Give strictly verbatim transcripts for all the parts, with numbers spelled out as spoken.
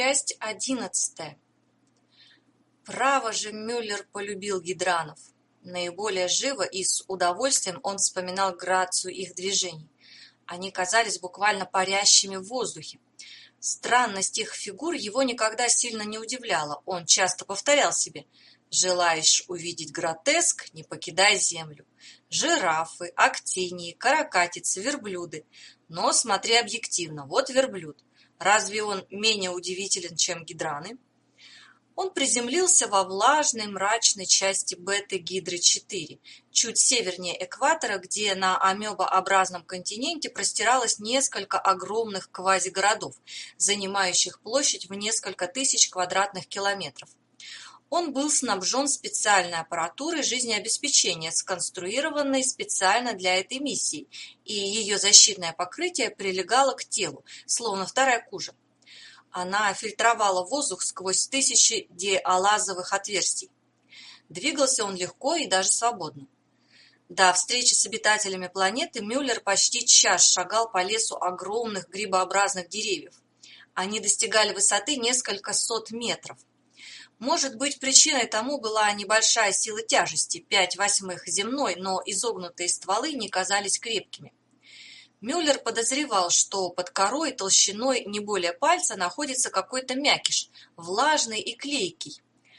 Часть одиннадцатая. Право же Мюллер полюбил гидранов. Наиболее живо и с удовольствием он вспоминал грацию их движений. Они казались буквально парящими в воздухе. Странность их фигур его никогда сильно не удивляла. Он часто повторял себе: «Желаешь увидеть гротеск, не покидай землю. Жирафы, актинии, каракатицы, верблюды. Но смотри объективно. Вот верблюд. Разве он менее удивителен, чем гидраны?» Он приземлился во влажной мрачной части Бета-Гидры-четыре, чуть севернее экватора, где на амебообразном континенте простиралось несколько огромных квазигородов, занимающих площадь в несколько тысяч квадратных километров. Он был снабжен специальной аппаратурой жизнеобеспечения, сконструированной специально для этой миссии, и ее защитное покрытие прилегало к телу, словно вторая кожа. Она фильтровала воздух сквозь тысячи диалазовых отверстий. Двигался он легко и даже свободно. До встречи с обитателями планеты Мюллер почти час шагал по лесу огромных грибообразных деревьев. Они достигали высоты несколько сот метров. Может быть, причиной тому была небольшая сила тяжести, пять восьмых земной, но изогнутые стволы не казались крепкими. Мюллер подозревал, что под корой толщиной не более пальца находится какой-то мякиш, влажный и клейкий.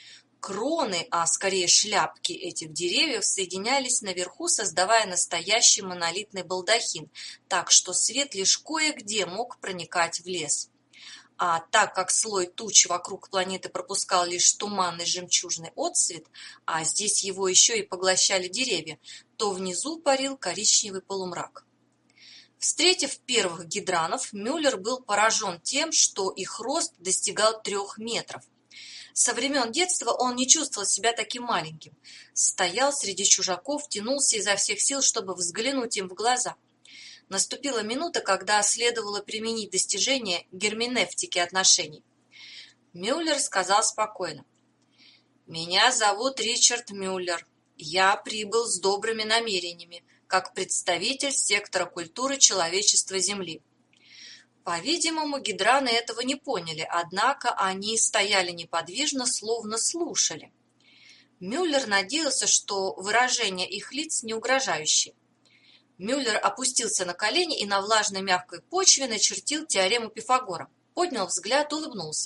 Кроны, а скорее шляпки этих деревьев соединялись наверху, создавая настоящий монолитный балдахин, так что свет лишь кое-где мог проникать в лес. А так как слой туч вокруг планеты пропускал лишь туманный жемчужный отсвет, а здесь его еще и поглощали деревья, то внизу парил коричневый полумрак. Встретив первых гидранов, Мюллер был поражен тем, что их рост достигал трех метров. Со времен детства он не чувствовал себя таким маленьким. Стоял среди чужаков, тянулся изо всех сил, чтобы взглянуть им в глаза. Наступила минута, когда следовало применить достижение герменевтики отношений. Мюллер сказал спокойно: «Меня зовут Ричард Мюллер. Я прибыл с добрыми намерениями, как представитель сектора культуры человечества Земли». По-видимому, гидраны этого не поняли, однако они стояли неподвижно, словно слушали. Мюллер надеялся, что выражение их лиц не угрожающее. Мюллер опустился на колени и на влажной мягкой почве начертил теорему Пифагора, поднял взгляд, улыбнулся.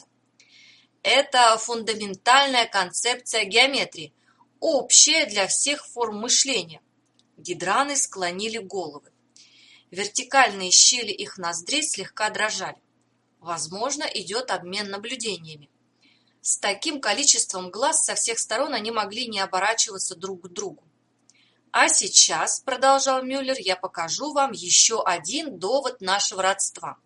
«Это фундаментальная концепция геометрии, общая для всех форм мышления». Гидраны склонили головы. Вертикальные щели их ноздрей слегка дрожали. Возможно, идет обмен наблюдениями. С таким количеством глаз со всех сторон они могли не оборачиваться друг к другу. «А сейчас, — продолжал Мюллер, — я покажу вам еще один довод нашего родства».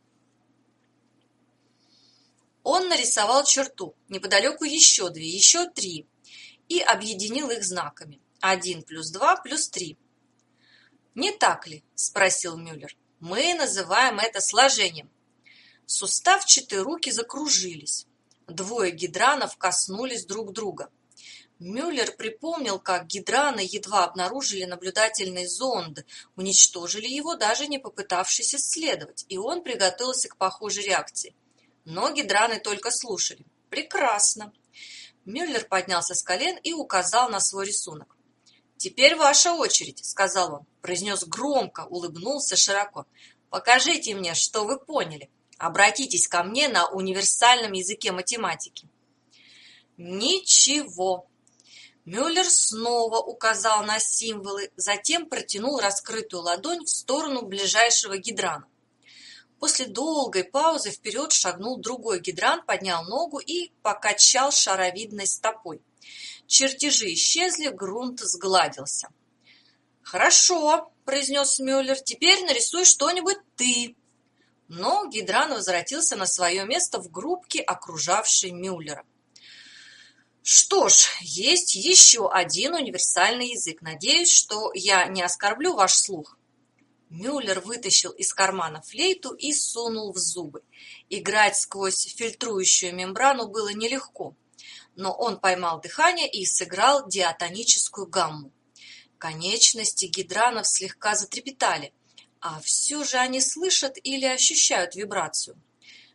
Он нарисовал черту, неподалеку еще две, еще три, и объединил их знаками. Один плюс два плюс три. «Не так ли? — спросил Мюллер. — Мы называем это сложением». Суставчатые руки закружились. Двое гидранов коснулись друг друга. Мюллер припомнил, как гидраны едва обнаружили наблюдательный зонд, уничтожили его, даже не попытавшись исследовать, и он приготовился к похожей реакции. Но гидраны только слушали. «Прекрасно!» Мюллер поднялся с колен и указал на свой рисунок. «Теперь ваша очередь», — сказал он, произнес громко, улыбнулся широко. «Покажите мне, что вы поняли. Обратитесь ко мне на универсальном языке математики». «Ничего». Мюллер снова указал на символы, затем протянул раскрытую ладонь в сторону ближайшего гидрана. После долгой паузы вперед шагнул другой гидран, поднял ногу и покачал шаровидной стопой. Чертежи исчезли, грунт сгладился. «Хорошо», — произнес Мюллер, — «теперь нарисуй что-нибудь ты». Но гидран возвратился на свое место в группке, окружавшей Мюллера. «Что ж, есть еще один универсальный язык. Надеюсь, что я не оскорблю ваш слух». Мюллер вытащил из кармана флейту и сунул в зубы. Играть сквозь фильтрующую мембрану было нелегко, но он поймал дыхание и сыграл диатоническую гамму. Конечности гидранов слегка затрепетали, а все же они слышат или ощущают вибрацию.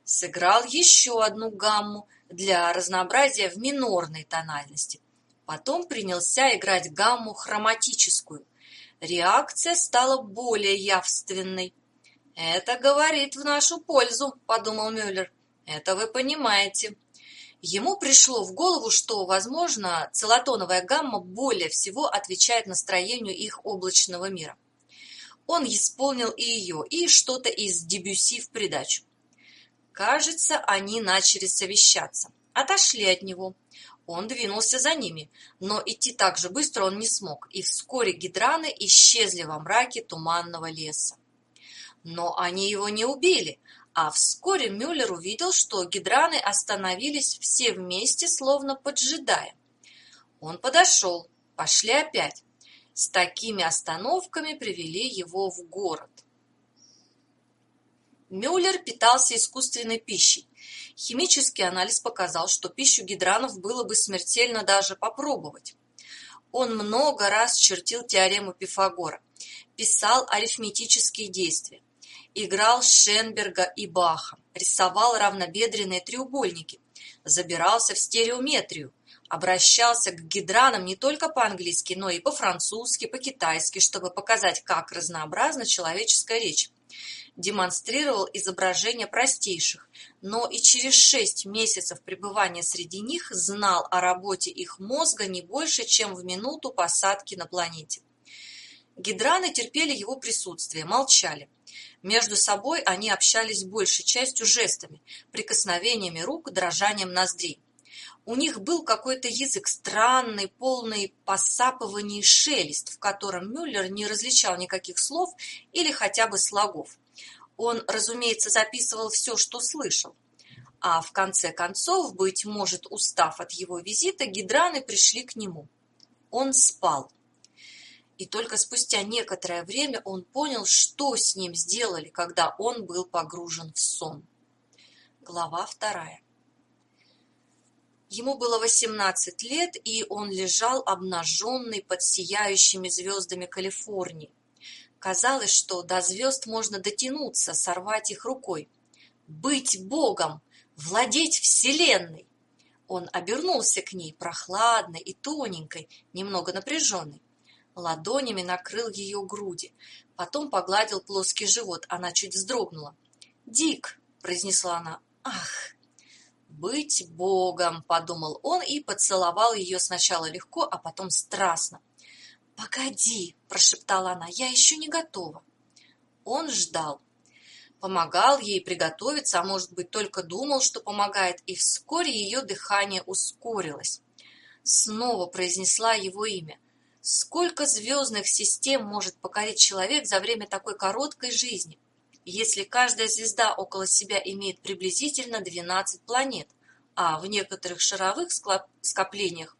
Сыграл еще одну гамму для разнообразия в минорной тональности. Потом принялся играть гамму хроматическую. Реакция стала более явственной. «Это говорит в нашу пользу», — подумал Мюллер. «Это вы понимаете». Ему пришло в голову, что, возможно, целотоновая гамма более всего отвечает настроению их облачного мира. Он исполнил и ее, и что-то из Дебюсси в придачу. Кажется, они начали совещаться. Отошли от него. Он двинулся за ними, но идти так же быстро он не смог, и вскоре гидраны исчезли во мраке туманного леса. Но они его не убили, а вскоре Мюллер увидел, что гидраны остановились все вместе, словно поджидая. Он подошел, пошли опять. С такими остановками привели его в город. Мюллер питался искусственной пищей. Химический анализ показал, что пищу гидранов было бы смертельно даже попробовать. Он много раз чертил теорему Пифагора, писал арифметические действия, играл Шенберга и Баха, рисовал равнобедренные треугольники, забирался в стереометрию, обращался к гидранам не только по-английски, но и по-французски, по-китайски, чтобы показать, как разнообразна человеческая речь. Демонстрировал изображения простейших, но и через шесть месяцев пребывания среди них знал о работе их мозга не больше, чем в минуту посадки на планете. Гидраны терпели его присутствие, молчали. Между собой они общались большей частью жестами, прикосновениями рук, дрожанием ноздрей. У них был какой-то язык странный, полный посапываний и шелест, в котором Мюллер не различал никаких слов или хотя бы слогов. Он, разумеется, записывал все, что слышал. А в конце концов, быть может, устав от его визита, гидраны пришли к нему. Он спал. И только спустя некоторое время он понял, что с ним сделали, когда он был погружен в сон. Глава вторая. Ему было восемнадцать лет, и он лежал обнаженный под сияющими звездами Калифорнии. Казалось, что до звезд можно дотянуться, сорвать их рукой. Быть Богом, владеть Вселенной. Он обернулся к ней, прохладной и тоненькой, немного напряженной. Ладонями накрыл ее груди, потом погладил плоский живот. Она чуть вздрогнула. «Дик!» – произнесла она. «Ах!» «Быть Богом!» – подумал он и поцеловал ее сначала легко, а потом страстно. «Погоди!» – прошептала она. «Я еще не готова». Он ждал. Помогал ей приготовиться, а может быть, только думал, что помогает, и вскоре ее дыхание ускорилось. Снова произнесла его имя. Сколько звездных систем может покорить человек за время такой короткой жизни, если каждая звезда около себя имеет приблизительно двенадцать планет, а в некоторых шаровых скоплениях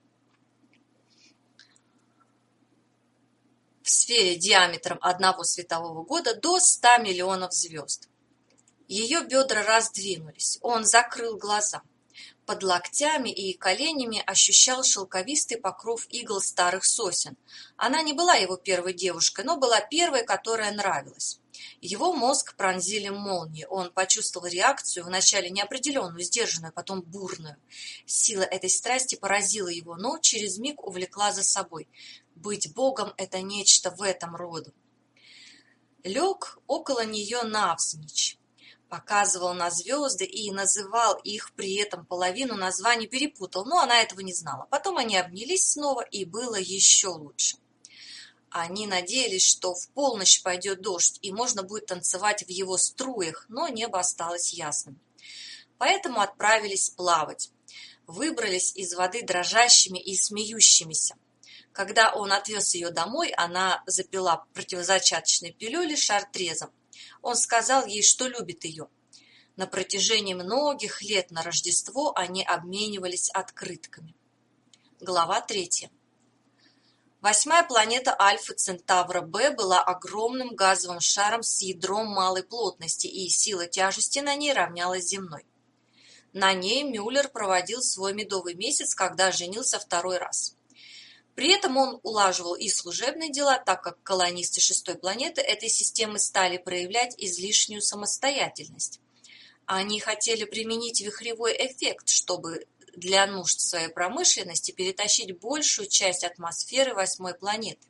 в сфере диаметром одного светового года до ста миллионов звезд. Ее бедра раздвинулись, он закрыл глаза. Под локтями и коленями ощущал шелковистый покров игл старых сосен. Она не была его первой девушкой, но была первой, которая нравилась. Его мозг пронзили молнии. Он почувствовал реакцию, вначале неопределенную, сдержанную, потом бурную. Сила этой страсти поразила его, но через миг увлекла за собой. Быть Богом – это нечто в этом роду. Лег около нее навзничь. Показывал на звезды и называл их, при этом половину названий перепутал, но она этого не знала. Потом они обнялись снова, и было еще лучше. Они надеялись, что в полночь пойдет дождь, и можно будет танцевать в его струях, но небо осталось ясным. Поэтому отправились плавать. Выбрались из воды дрожащими и смеющимися. Когда он отвез ее домой, она запила противозачаточной пилюли шартрезом. Он сказал ей, что любит ее. На протяжении многих лет на Рождество они обменивались открытками. Глава третья. Восьмая планета Альфа Центавра Б была огромным газовым шаром с ядром малой плотности, и сила тяжести на ней равнялась земной. На ней Мюллер проводил свой медовый месяц, когда женился второй раз. При этом он улаживал и служебные дела, так как колонисты шестой планеты этой системы стали проявлять излишнюю самостоятельность. Они хотели применить вихревой эффект, чтобы для нужд своей промышленности перетащить большую часть атмосферы восьмой планеты.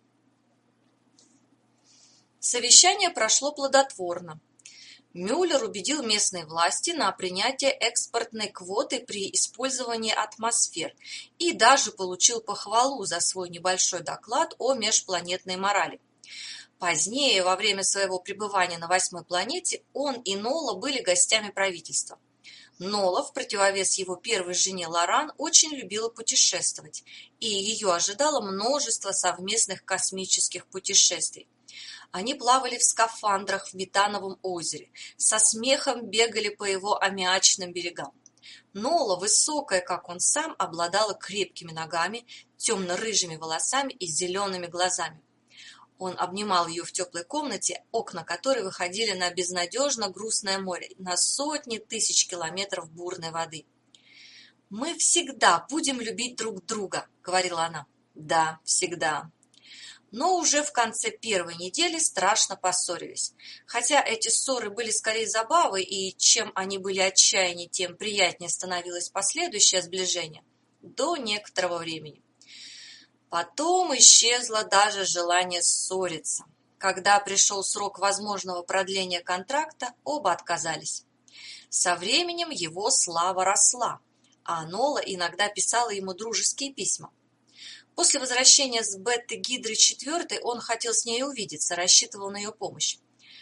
Совещание прошло плодотворно. Мюллер убедил местные власти на принятие экспортной квоты при использовании атмосфер и даже получил похвалу за свой небольшой доклад о межпланетной морали. Позднее, во время своего пребывания на восьмой планете, он и Нола были гостями правительства. Нола, в противовес его первой жене Лоран, очень любила путешествовать, и ее ожидало множество совместных космических путешествий. Они плавали в скафандрах в Метановом озере, со смехом бегали по его аммиачным берегам. Нола, высокая, как он сам, обладала крепкими ногами, темно-рыжими волосами и зелеными глазами. Он обнимал ее в теплой комнате, окна которой выходили на безнадежно грустное море, на сотни тысяч километров бурной воды. «Мы всегда будем любить друг друга», — говорила она. «Да, всегда». Но уже в конце первой недели страшно поссорились. Хотя эти ссоры были скорее забавой, и чем они были отчаяннее, тем приятнее становилось последующее сближение до некоторого времени. Потом исчезло даже желание ссориться. Когда пришел срок возможного продления контракта, оба отказались. Со временем его слава росла, а Нола иногда писала ему дружеские письма. После возвращения с Бетты-Гидры-четвёртой он хотел с ней увидеться, рассчитывал на ее помощь.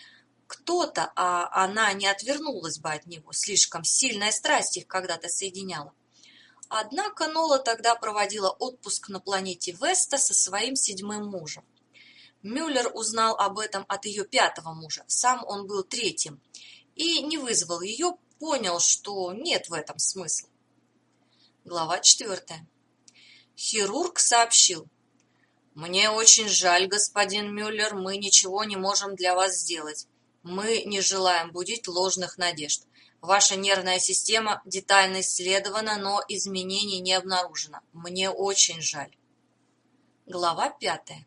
Кто-то, а она не отвернулась бы от него, слишком сильная страсть их когда-то соединяла. Однако Нола тогда проводила отпуск на планете Веста со своим седьмым мужем. Мюллер узнал об этом от ее пятого мужа, сам он был третьим, и не вызвал ее, понял, что нет в этом смысла. Глава четвертая. Хирург сообщил: «Мне очень жаль, господин Мюллер, мы ничего не можем для вас сделать. Мы не желаем будить ложных надежд. Ваша нервная система детально исследована, но изменений не обнаружено. Мне очень жаль». Глава пятая.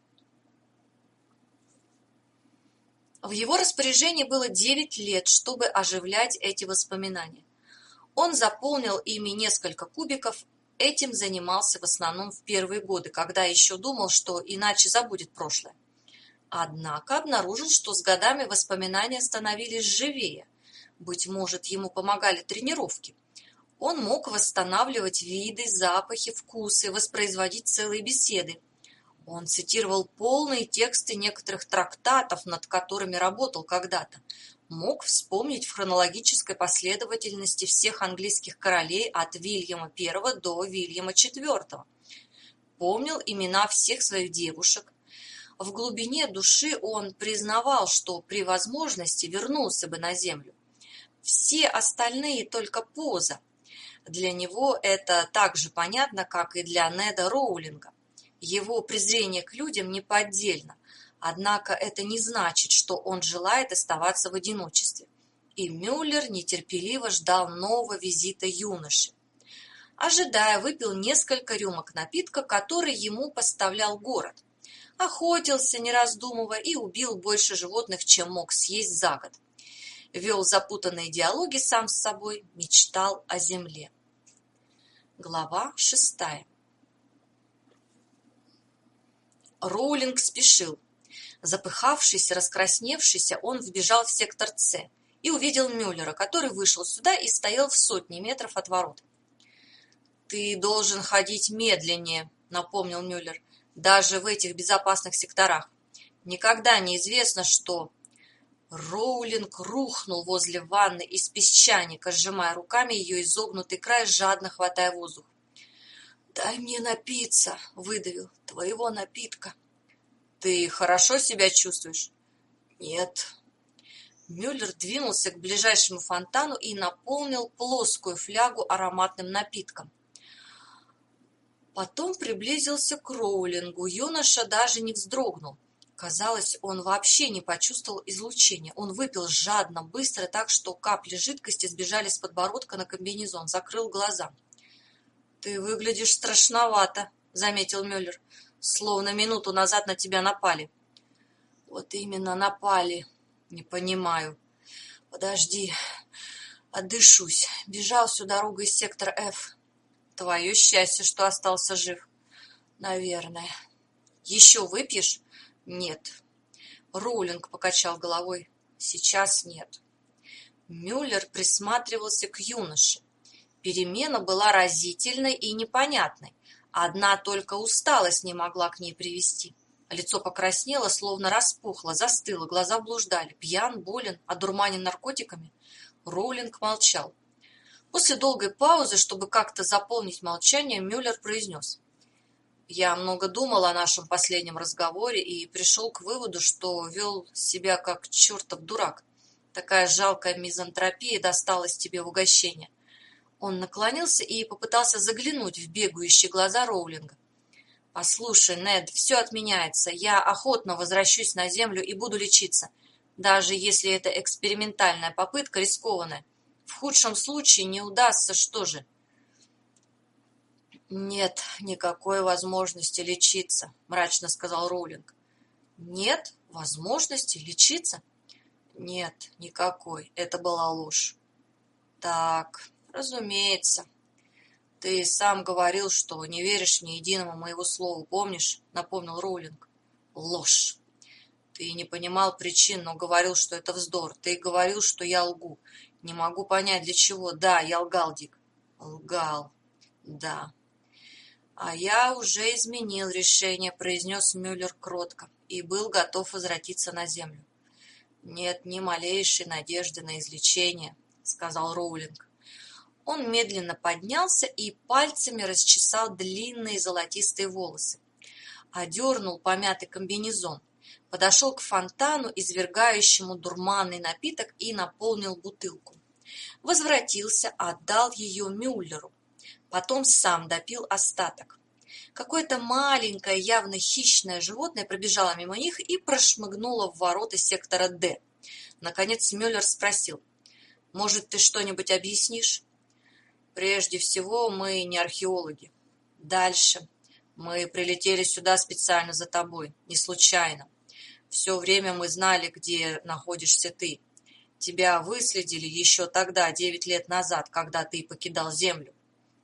В его распоряжении было девять лет, чтобы оживлять эти воспоминания. Он заполнил ими несколько кубиков, этим занимался в основном в первые годы, когда еще думал, что иначе забудет прошлое. Однако обнаружил, что с годами воспоминания становились живее. Быть может, ему помогали тренировки. Он мог восстанавливать виды, запахи, вкусы, воспроизводить целые беседы. Он цитировал полные тексты некоторых трактатов, над которыми работал когда-то. Мог вспомнить в хронологической последовательности всех английских королей от Вильяма Первого до Вильяма Четвертого. Помнил имена всех своих девушек. В глубине души он признавал, что при возможности вернулся бы на землю. Все остальные только поза. Для него это так же понятно, как и для Неда Роулинга. Его презрение к людям неподдельно, однако это не значит, что он желает оставаться в одиночестве. И Мюллер нетерпеливо ждал нового визита юноши. Ожидая, выпил несколько рюмок напитка, который ему поставлял город. Охотился, не раздумывая, и убил больше животных, чем мог съесть за год. Вел запутанные диалоги сам с собой, мечтал о земле. Глава шестая. Роулинг спешил. Запыхавшийся, раскрасневшийся, он вбежал в сектор С и увидел Мюллера, который вышел сюда и стоял в сотне метров от ворот. «Ты должен ходить медленнее», — напомнил Мюллер, — «даже в этих безопасных секторах. Никогда не известно, что...» Роулинг рухнул возле ванны из песчаника, сжимая руками ее изогнутый край, жадно хватая воздух. «Дай мне напиться», — выдавил, — «твоего напитка». «Ты хорошо себя чувствуешь?» «Нет». Мюллер двинулся к ближайшему фонтану и наполнил плоскую флягу ароматным напитком. Потом приблизился к Роулингу. Юноша даже не вздрогнул. Казалось, он вообще не почувствовал излучения. Он выпил жадно, быстро, так что капли жидкости сбежали с подбородка на комбинезон, закрыл глаза. «Ты выглядишь страшновато», — заметил Мюллер, — «словно минуту назад на тебя напали». «Вот именно напали. Не понимаю. Подожди. Отдышусь. Бежал всю дорогу из сектора F. Твое счастье, что остался жив. Наверное. Еще выпьешь? Нет. Роулинг покачал головой. Сейчас нет. Мюллер присматривался к юноше. Перемена была разительной и непонятной. Одна только усталость не могла к ней привести. Лицо покраснело, словно распухло, застыло, глаза блуждали. Пьян, болен, одурманен наркотиками. Роулинг молчал. После долгой паузы, чтобы как-то заполнить молчание, Мюллер произнес. Я много думал о нашем последнем разговоре и пришел к выводу, что вел себя как чертов дурак. Такая жалкая мизантропия досталась тебе в угощение. Он наклонился и попытался заглянуть в бегающие глаза Роулинга. «Послушай, Нед, все отменяется. Я охотно возвращусь на Землю и буду лечиться, даже если это экспериментальная попытка, рискованная. В худшем случае не удастся, что же?» «Нет никакой возможности лечиться», — мрачно сказал Роулинг. «Нет возможности лечиться?» «Нет, никакой. Это была ложь». «Так, разумеется. Ты сам говорил, что не веришь ни единому моего слову, помнишь?» — напомнил Роулинг. «Ложь. Ты не понимал причин, но говорил, что это вздор. Ты говорил, что я лгу. Не могу понять, для чего. Да, я лгал, Дик. Лгал. Да. А я уже изменил решение», — произнес Мюллер кротко, и был готов возвратиться на землю. «Нет ни малейшей надежды на излечение», — сказал Роулинг. Он медленно поднялся и пальцами расчесал длинные золотистые волосы. Одернул помятый комбинезон, подошел к фонтану, извергающему дурманный напиток, и наполнил бутылку. Возвратился, отдал ее Мюллеру. Потом сам допил остаток. Какое-то маленькое, явно хищное животное пробежало мимо них и прошмыгнуло в ворота сектора Д. Наконец Мюллер спросил. «Может, ты что-нибудь объяснишь?» «Прежде всего, мы не археологи. Дальше. Мы прилетели сюда специально за тобой, не случайно. Все время мы знали, где находишься ты. Тебя выследили еще тогда, девять лет назад, когда ты покидал Землю.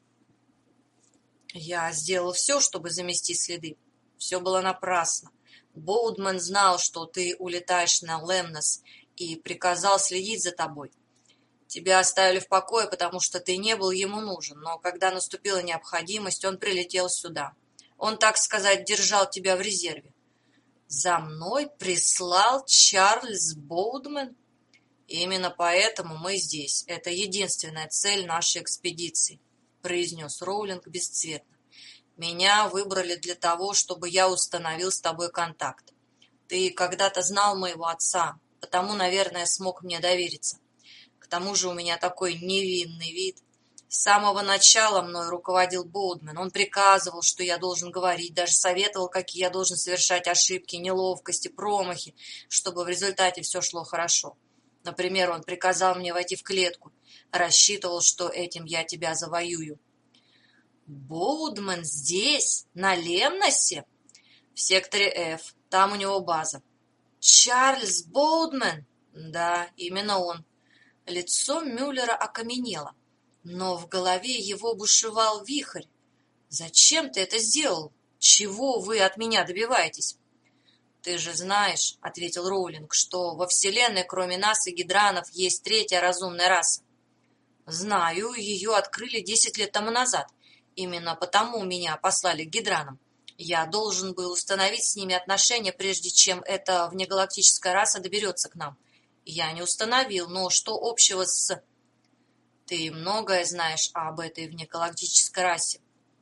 Я сделал все, чтобы замести следы. Все было напрасно. Боудман знал, что ты улетаешь на Лемнос, и приказал следить за тобой. Тебя оставили в покое, потому что ты не был ему нужен, но когда наступила необходимость, он прилетел сюда. Он, так сказать, держал тебя в резерве. За мной прислал Чарльз Боудман? Именно поэтому мы здесь. Это единственная цель нашей экспедиции, произнес Роулинг бесцветно. Меня выбрали для того, чтобы я установил с тобой контакт. Ты когда-то знал моего отца, потому, наверное, смог мне довериться. К тому же у меня такой невинный вид. С самого начала мной руководил Боудман. Он приказывал, что я должен говорить, даже советовал, какие я должен совершать ошибки, неловкости, промахи, чтобы в результате все шло хорошо. Например, он приказал мне войти в клетку, рассчитывал, что этим я тебя завоюю. Боудман здесь, на Лемносе? В секторе F, там у него база. Чарльз Боудман? Да, именно он. Лицо Мюллера окаменело, но в голове его бушевал вихрь. «Зачем ты это сделал? Чего вы от меня добиваетесь?» «Ты же знаешь, — ответил Роулинг, — что во Вселенной, кроме нас и гидранов, есть третья разумная раса». «Знаю, ее открыли десять лет тому назад. Именно потому меня послали к гидранам. Я должен был установить с ними отношения, прежде чем эта внегалактическая раса доберется к нам. Я не установил, но что общего с... Ты многое знаешь об этой внегалактической расе.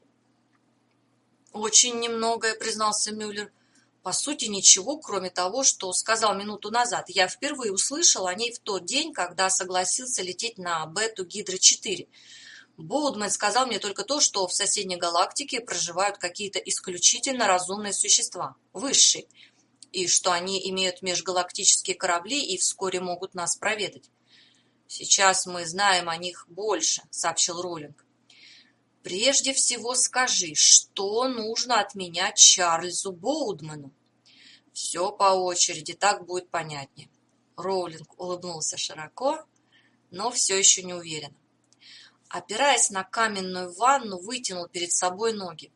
Очень немногое, признался Мюллер. По сути, ничего, кроме того, что сказал минуту назад. Я впервые услышал о ней в тот день, когда согласился лететь на бету Гидра четыре. Боудман сказал мне только то, что в соседней галактике проживают какие-то исключительно разумные существа, высшие, и что они имеют межгалактические корабли и вскоре могут нас проведать. «Сейчас мы знаем о них больше», — сообщил Роулинг. «Прежде всего скажи, что нужно от меня Чарльзу Боудману?» «Все по очереди, так будет понятнее». Роулинг улыбнулся широко, но все еще не уверенно. Опираясь на каменную ванну, вытянул перед собой ноги.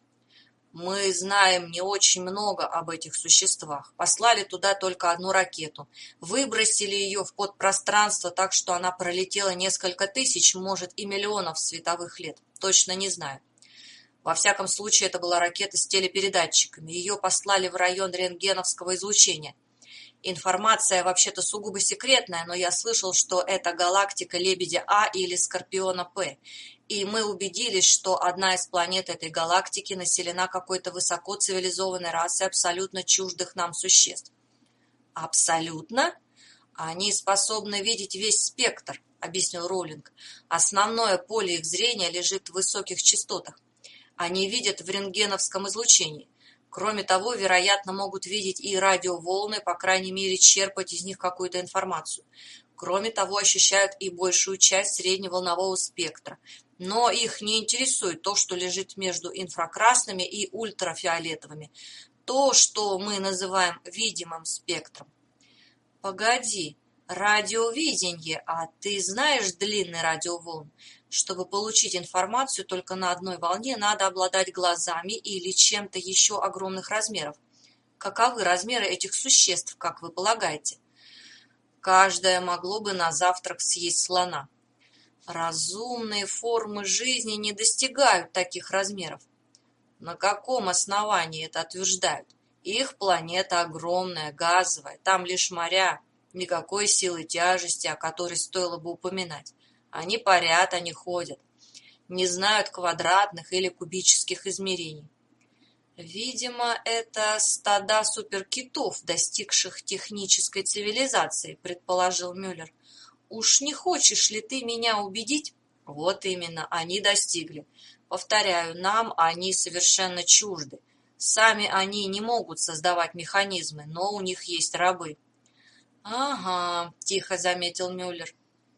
Мы знаем не очень много об этих существах. Послали туда только одну ракету. Выбросили ее в подпространство так, что она пролетела несколько тысяч, может, и миллионов световых лет. Точно не знаю. Во всяком случае, это была ракета с телепередатчиками. Ее послали в район рентгеновского излучения. Информация вообще-то сугубо секретная, но я слышал, что это галактика Лебедя А или Скорпиона П. И мы убедились, что одна из планет этой галактики населена какой-то высокоцивилизованной расой абсолютно чуждых нам существ. Абсолютно? Они способны видеть весь спектр, объяснил Роулинг. Основное поле их зрения лежит в высоких частотах. Они видят в рентгеновском излучении. Кроме того, вероятно, могут видеть и радиоволны, по крайней мере, черпать из них какую-то информацию. Кроме того, ощущают и большую часть средневолнового спектра. Но их не интересует то, что лежит между инфракрасными и ультрафиолетовыми. То, что мы называем видимым спектром. Погоди, радиовидение, а ты знаешь длины радиоволн? Чтобы получить информацию только на одной волне, надо обладать глазами или чем-то еще огромных размеров. Каковы размеры этих существ, как вы полагаете? Каждое могло бы на завтрак съесть слона. Разумные формы жизни не достигают таких размеров. На каком основании это утверждают? Их планета огромная, газовая, там лишь моря, никакой силы тяжести, о которой стоило бы упоминать. Они парят, они ходят, не знают квадратных или кубических измерений. Видимо, это стада суперкитов, достигших технической цивилизации, предположил Мюллер. Уж не хочешь ли ты меня убедить? Вот именно, они достигли. Повторяю, нам они совершенно чужды. Сами они не могут создавать механизмы, но у них есть рабы. Ага, тихо заметил Мюллер.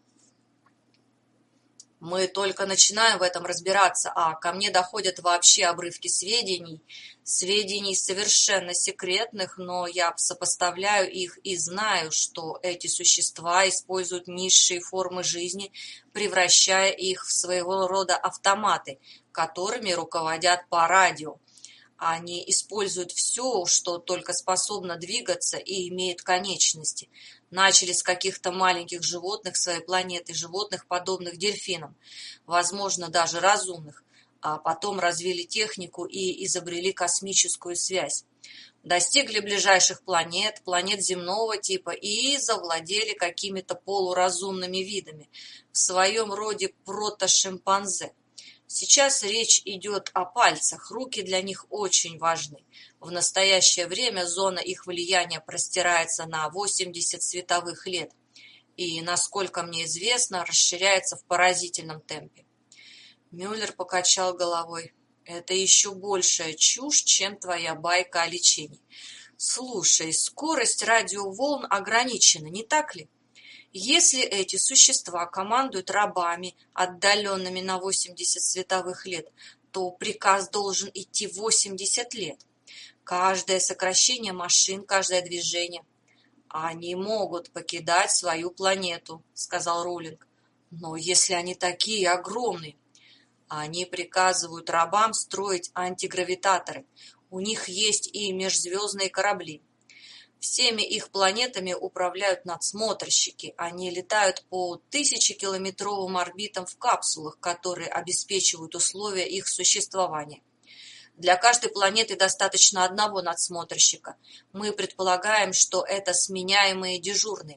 Мы только начинаем в этом разбираться, а ко мне доходят вообще обрывки сведений, сведений совершенно секретных, но я сопоставляю их и знаю, что эти существа используют низшие формы жизни, превращая их в своего рода автоматы, которыми руководят по радио. Они используют все, что только способно двигаться и имеет конечности. Начали с каких-то маленьких животных своей планеты, животных, подобных дельфинам, возможно, даже разумных, а потом развили технику и изобрели космическую связь. Достигли ближайших планет, планет земного типа и завладели какими-то полуразумными видами, в своем роде протошимпанзе. Сейчас речь идет о пальцах, руки для них очень важны. В настоящее время зона их влияния простирается на восемьдесят световых лет и, насколько мне известно, расширяется в поразительном темпе. Мюллер покачал головой. Это еще большая чушь, чем твоя байка о лечении. Слушай, скорость радиоволн ограничена, не так ли? Если эти существа командуют рабами, отдаленными на восемьдесят световых лет, то приказ должен идти восемьдесят лет. Каждое сокращение машин, каждое движение. Они могут покидать свою планету, сказал Роулинг. Но если они такие огромные, они приказывают рабам строить антигравитаторы. У них есть и межзвездные корабли. Всеми их планетами управляют надсмотрщики. Они летают по тысячекилометровым орбитам в капсулах, которые обеспечивают условия их существования. Для каждой планеты достаточно одного надсмотрщика. Мы предполагаем, что это сменяемые дежурные.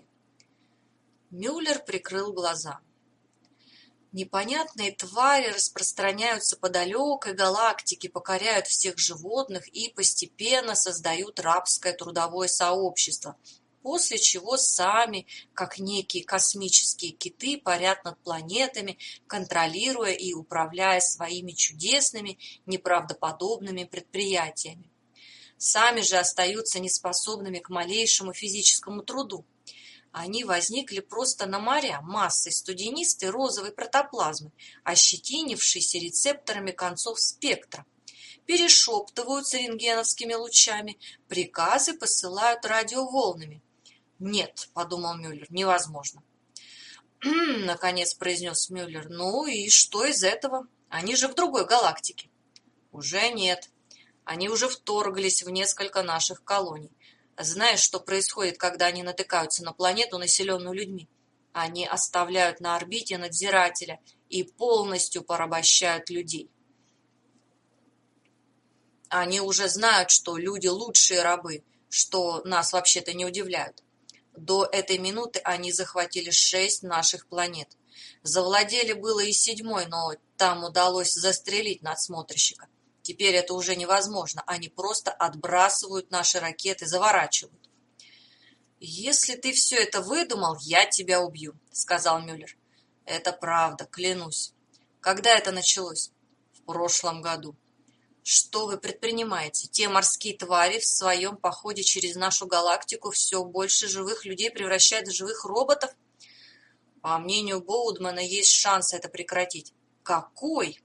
Мюллер прикрыл глаза. Непонятные твари распространяются по далекой галактике, покоряют всех животных и постепенно создают рабское трудовое сообщество, после чего сами, как некие космические киты, парят над планетами, контролируя и управляя своими чудесными, неправдоподобными предприятиями. Сами же остаются неспособными к малейшему физическому труду. Они возникли просто на моря массой студенистой розовой протоплазмы, ощетинившейся рецепторами концов спектра. Перешептываются рентгеновскими лучами, приказы посылают радиоволнами. «Нет», — подумал Мюллер, — «невозможно». наконец произнес Мюллер. Ну и что из этого? Они же в другой галактике. Уже нет. Они уже вторглись в несколько наших колоний. Знаешь, что происходит, когда они натыкаются на планету, населенную людьми? Они оставляют на орбите надзирателя и полностью порабощают людей. Они уже знают, что люди лучшие рабы, что нас вообще-то не удивляют. До этой минуты они захватили шесть наших планет. Завладели было и седьмой, но там удалось застрелить надсмотрщика. Теперь это уже невозможно, они просто отбрасывают наши ракеты, заворачивают. «Если ты все это выдумал, я тебя убью», — сказал Мюллер. «Это правда, клянусь». «Когда это началось?» «В прошлом году». «Что вы предпринимаете? Те морские твари в своем походе через нашу галактику все больше живых людей превращают в живых роботов?» «По мнению Боудмана, есть шанс это прекратить». «Какой?»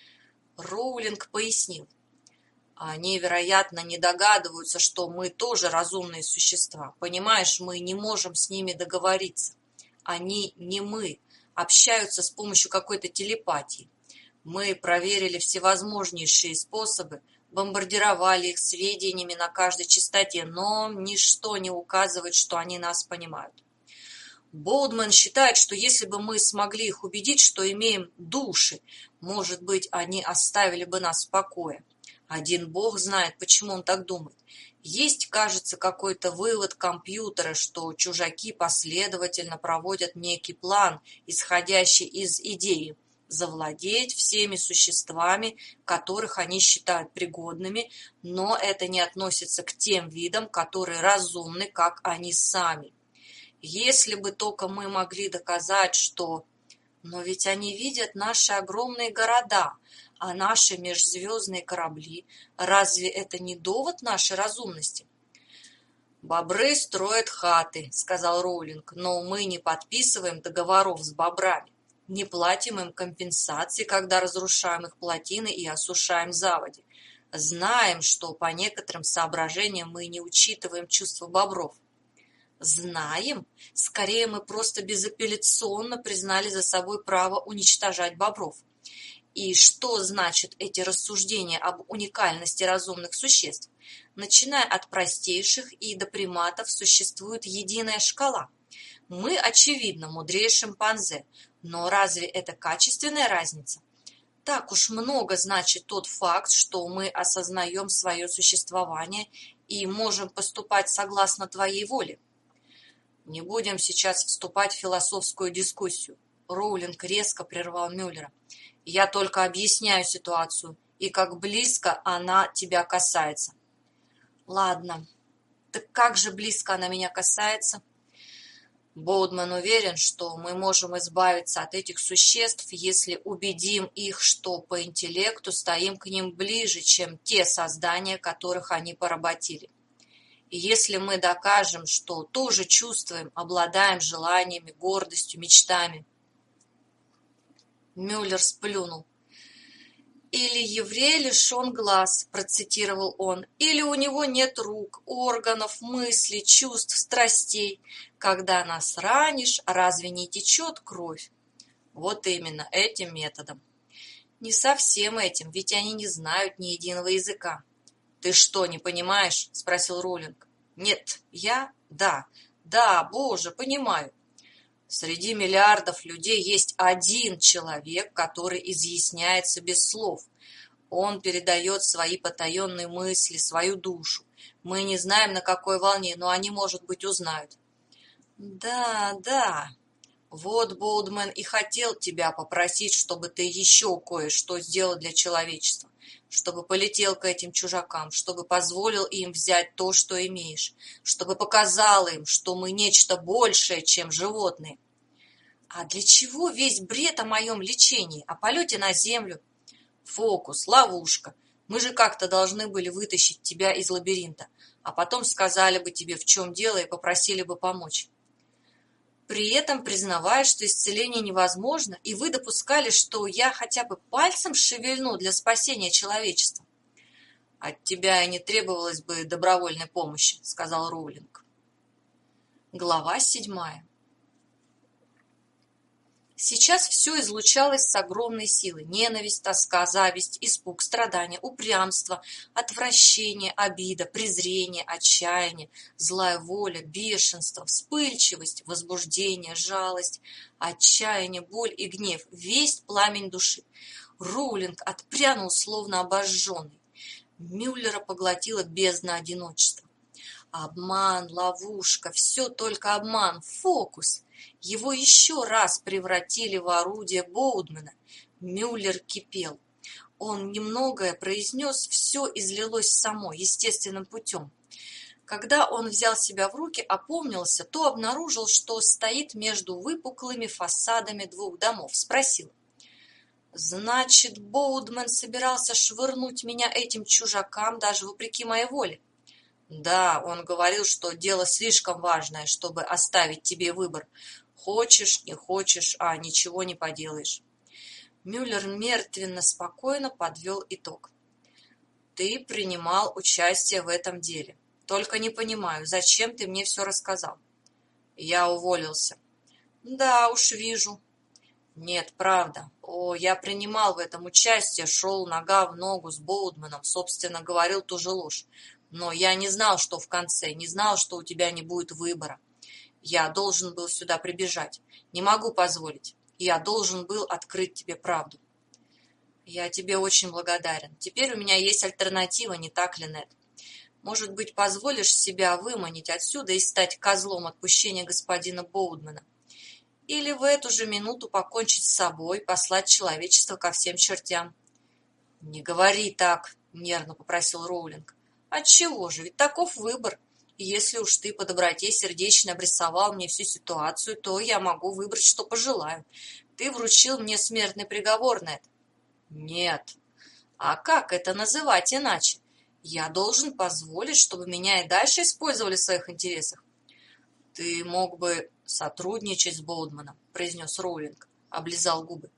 Роулинг пояснил. Они, вероятно, не догадываются, что мы тоже разумные существа. Понимаешь, мы не можем с ними договориться. Они не мы, общаются с помощью какой-то телепатии. Мы проверили всевозможнейшие способы, бомбардировали их сведениями на каждой частоте, но ничто не указывает, что они нас понимают. Боудман считает, что если бы мы смогли их убедить, что имеем души, может быть, они оставили бы нас в покое. Один бог знает, почему он так думает. Есть, кажется, какой-то вывод компьютера, что чужаки последовательно проводят некий план, исходящий из идеи завладеть всеми существами, которых они считают пригодными, но это не относится к тем видам, которые разумны, как они сами. Если бы только мы могли доказать, что... Но ведь они видят наши огромные города, а наши межзвездные корабли. Разве это не довод нашей разумности? «Бобры строят хаты», — сказал Роулинг, «но мы не подписываем договоров с бобрами, не платим им компенсации, когда разрушаем их плотины и осушаем заводи. Знаем, что по некоторым соображениям мы не учитываем чувства бобров». Знаем? Скорее, мы просто безапелляционно признали за собой право уничтожать бобров. И что значат эти рассуждения об уникальности разумных существ? Начиная от простейших и до приматов существует единая шкала. Мы, очевидно, мудрее шимпанзе, но разве это качественная разница? Так уж много значит тот факт, что мы осознаем свое существование и можем поступать согласно твоей воле. Не будем сейчас вступать в философскую дискуссию. Роулинг резко прервал Мюллера. Я только объясняю ситуацию, и как близко она тебя касается. Ладно, так как же близко она меня касается? Боудман уверен, что мы можем избавиться от этих существ, если убедим их, что по интеллекту стоим к ним ближе, чем те создания, которых они поработили. И если мы докажем, что тоже чувствуем, обладаем желаниями, гордостью, мечтами. Мюллер сплюнул. «Или еврей лишен глаз», процитировал он, «или у него нет рук, органов, мыслей, чувств, страстей. Когда нас ранишь, разве не течет кровь?» Вот именно этим методом. Не совсем этим, ведь они не знают ни единого языка. «Ты что, не понимаешь?» – спросил Роулинг. «Нет, я? Да. Да, боже, понимаю. Среди миллиардов людей есть один человек, который изъясняется без слов. Он передает свои потаенные мысли, свою душу. Мы не знаем, на какой волне, но они, может быть, узнают». «Да, да. Вот Боудман и хотел тебя попросить, чтобы ты еще кое-что сделал для человечества. Чтобы полетел к этим чужакам, чтобы позволил им взять то, что имеешь, чтобы показал им, что мы нечто большее, чем животные». «А для чего весь бред о моем лечении, о полете на землю?» «Фокус, ловушка. Мы же как-то должны были вытащить тебя из лабиринта, а потом сказали бы тебе, в чем дело, и попросили бы помочь». При этом признавая, что исцеление невозможно, и вы допускали, что я хотя бы пальцем шевельну для спасения человечества. «От тебя и не требовалось бы добровольной помощи», — сказал Роулинг. Глава седьмая. Сейчас все излучалось с огромной силой: ненависть, тоска, зависть, испуг, страдание, упрямство, отвращение, обида, презрение, отчаяние, злая воля, бешенство, вспыльчивость, возбуждение, жалость, отчаяние, боль и гнев, весь пламень души. Роулинг отпрянул, словно обожженный. Мюллера поглотила бездна одиночества. Обман, ловушка, все только обман, фокус. Его еще раз превратили в орудие Боудмана. Мюллер кипел. Он немногое произнес, все излилось само, естественным путем. Когда он взял себя в руки, опомнился, то обнаружил, что стоит между выпуклыми фасадами двух домов. Спросил: «Значит, Боудман собирался швырнуть меня этим чужакам даже вопреки моей воле?» «Да, он говорил, что дело слишком важное, чтобы оставить тебе выбор. Хочешь, не хочешь, а ничего не поделаешь». Мюллер мертвенно спокойно подвел итог. «Ты принимал участие в этом деле. Только не понимаю, зачем ты мне все рассказал?» «Я уволился». «Да уж, вижу». «Нет, правда. О, я принимал в этом участие, шел нога в ногу с Боудманом, собственно, говорил ту же ложь. Но я не знал, что в конце, не знал, что у тебя не будет выбора. Я должен был сюда прибежать. Не могу позволить. Я должен был открыть тебе правду». «Я тебе очень благодарен. Теперь у меня есть альтернатива, не так ли, Нед? Может быть, позволишь себя выманить отсюда и стать козлом отпущения господина Боудмана? Или в эту же минуту покончить с собой, послать человечество ко всем чертям?» «Не говори так», — нервно попросил Роулинг. «Отчего же? Ведь таков выбор. И если уж ты по доброте сердечно обрисовал мне всю ситуацию, то я могу выбрать, что пожелаю. Ты вручил мне смертный приговор, Нед». «Нет. А как это называть иначе? Я должен позволить, чтобы меня и дальше использовали в своих интересах». «Ты мог бы сотрудничать с Боудманом», — произнес Роулинг, облизал губы.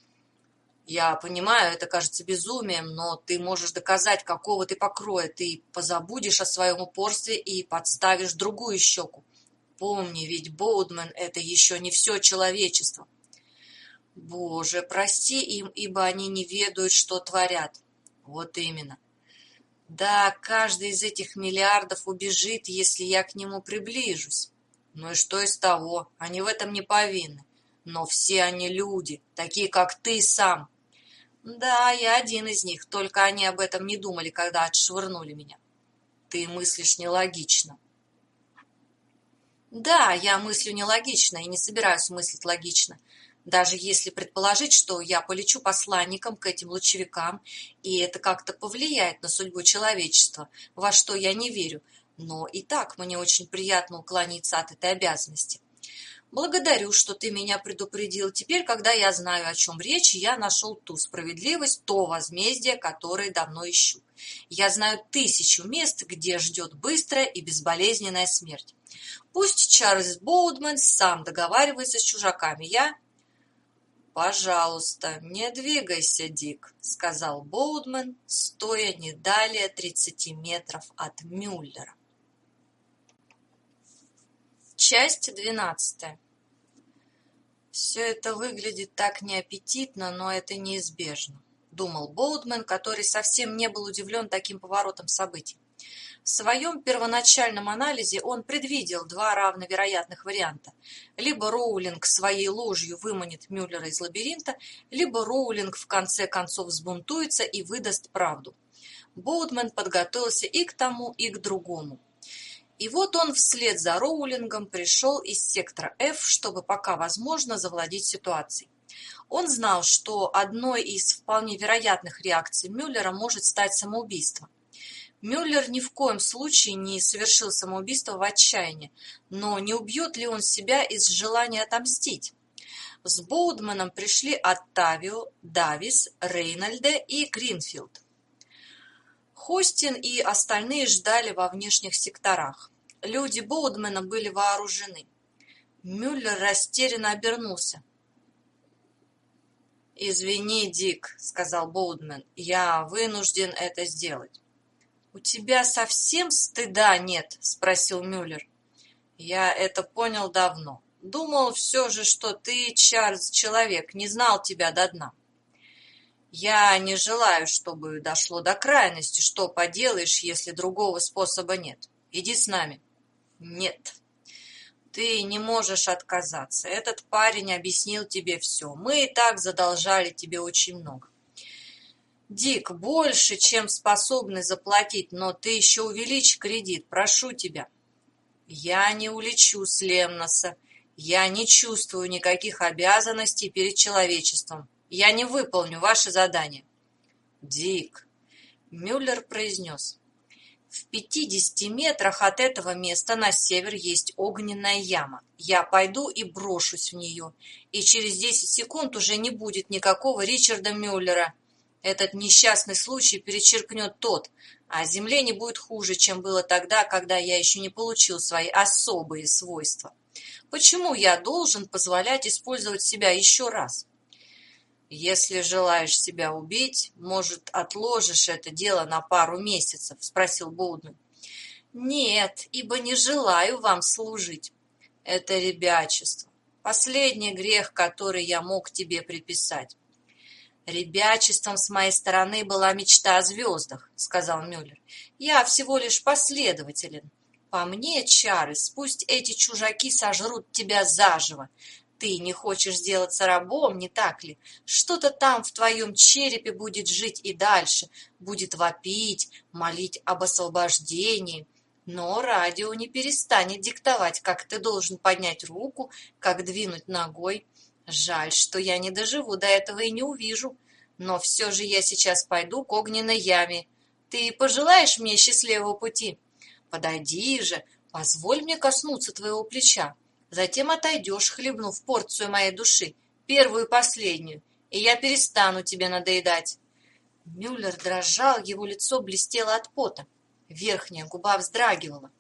«Я понимаю, это кажется безумием, но ты можешь доказать, какого ты покроя. Ты позабудешь о своем упорстве и подставишь другую щеку. Помни, ведь Боудман — это еще не все человечество». «Боже, прости им, ибо они не ведают, что творят». «Вот именно. Да, каждый из этих миллиардов убежит, если я к нему приближусь. Ну и что из того? Они в этом не повинны. Но все они люди, такие, как ты сам». «Да, я один из них, только они об этом не думали, когда отшвырнули меня». «Ты мыслишь нелогично». «Да, я мыслю нелогично и не собираюсь мыслить логично. Даже если предположить, что я полечу посланником к этим лучевикам, и это как-то повлияет на судьбу человечества, во что я не верю, но и так мне очень приятно уклониться от этой обязанности. Благодарю, что ты меня предупредил. Теперь, когда я знаю, о чем речь, я нашел ту справедливость, то возмездие, которое давно ищу. Я знаю тысячу мест, где ждет быстрая и безболезненная смерть. Пусть Чарльз Боудман сам договаривается с чужаками. Я... «Пожалуйста, не двигайся, Дик», — сказал Боудман, стоя не далее тридцати метров от Мюллера. Часть двенадцатая. «Все это выглядит так неаппетитно, но это неизбежно», — думал Боудман, который совсем не был удивлен таким поворотом событий. В своем первоначальном анализе он предвидел два равновероятных варианта. Либо Роулинг своей ложью выманит Мюллера из лабиринта, либо Роулинг в конце концов взбунтуется и выдаст правду. Боудман подготовился и к тому, и к другому. И вот он вслед за Роулингом пришел из сектора F, чтобы пока возможно завладеть ситуацией. Он знал, что одной из вполне вероятных реакций Мюллера может стать самоубийство. Мюллер ни в коем случае не совершил самоубийство в отчаянии, но не убьет ли он себя из желания отомстить? С Боудманом пришли Оттавио, Давис, Рейнольде и Гринфилд. Хостин и остальные ждали во внешних секторах. Люди Боудмана были вооружены. Мюллер растерянно обернулся. «Извини, Дик», — сказал Боудман, — «я вынужден это сделать». «У тебя совсем стыда нет?» — спросил Мюллер. «Я это понял давно. Думал все же, что ты, Чарльз, человек, не знал тебя до дна. Я не желаю, чтобы дошло до крайности. Что поделаешь, если другого способа нет? Иди с нами. Нет. Ты не можешь отказаться. Этот парень объяснил тебе все. Мы и так задолжали тебе очень много. Дик, больше, чем способны заплатить, но ты еще увеличь кредит, прошу тебя. Я не улечу с Лемноса. Я не чувствую никаких обязанностей перед человечеством. Я не выполню ваше задание. Дик, Мюллер произнес. В пятидесяти метрах от этого места на север есть огненная яма. Я пойду и брошусь в нее, и через десять секунд уже не будет никакого Ричарда Мюллера. Этот несчастный случай перечеркнет тот, а земле не будет хуже, чем было тогда, когда я еще не получил свои особые свойства. Почему я должен позволять использовать себя еще раз? Если желаешь себя убить, может, отложишь это дело на пару месяцев, спросил Боудман. Нет, ибо не желаю вам служить. Это ребячество. Последний грех, который я мог тебе приписать. Ребячеством с моей стороны была мечта о звездах, сказал Мюллер. Я всего лишь последователен. По мне, Чарльз, пусть эти чужаки сожрут тебя заживо. Ты не хочешь сделаться рабом, не так ли? Что-то там в твоем черепе будет жить и дальше, будет вопить, молить об освобождении. Но радио не перестанет диктовать, как ты должен поднять руку, как двинуть ногой. Жаль, что я не доживу до этого и не увижу. Но все же я сейчас пойду к огненной яме. Ты пожелаешь мне счастливого пути? Подойди же, позволь мне коснуться твоего плеча. Затем отойдешь, хлебнув порцию моей души, первую и последнюю, и я перестану тебе надоедать. Мюллер дрожал, его лицо блестело от пота, верхняя губа вздрагивала.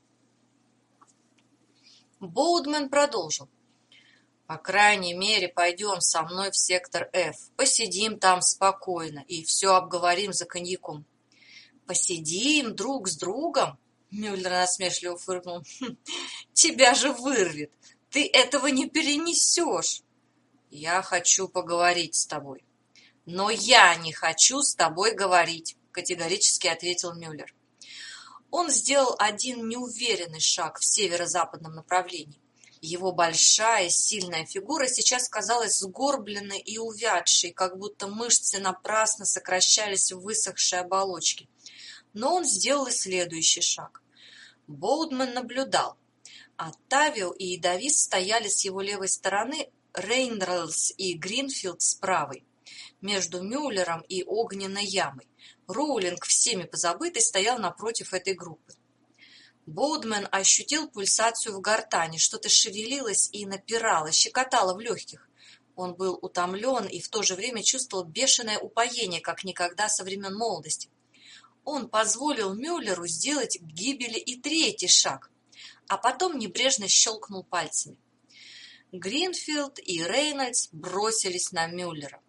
Боудман продолжил. По крайней мере, пойдем со мной в сектор F, посидим там спокойно и все обговорим за коньяком. Посидим друг с другом? Мюллер насмешливо фыркнул. Хм, тебя же вырвет. Ты этого не перенесешь. Я хочу поговорить с тобой. Но я не хочу с тобой говорить, категорически ответил Мюллер. Он сделал один неуверенный шаг в северо-западном направлении. Его большая, сильная фигура сейчас казалась сгорбленной и увядшей, как будто мышцы напрасно сокращались в высохшей оболочке. Но он сделал и следующий шаг. Боудман наблюдал. Оттавио и Давис стояли с его левой стороны, Рейнольдс и Гринфилд с правой. Между Мюллером и огненной ямой. Роулинг, всеми позабытый, стоял напротив этой группы. Боудман ощутил пульсацию в гортани, что-то шевелилось и напирало, щекотало в легких. Он был утомлен и в то же время чувствовал бешеное упоение, как никогда со времен молодости. Он позволил Мюллеру сделать к гибели и третий шаг, а потом небрежно щелкнул пальцами. Гринфилд и Рейнольдс бросились на Мюллера.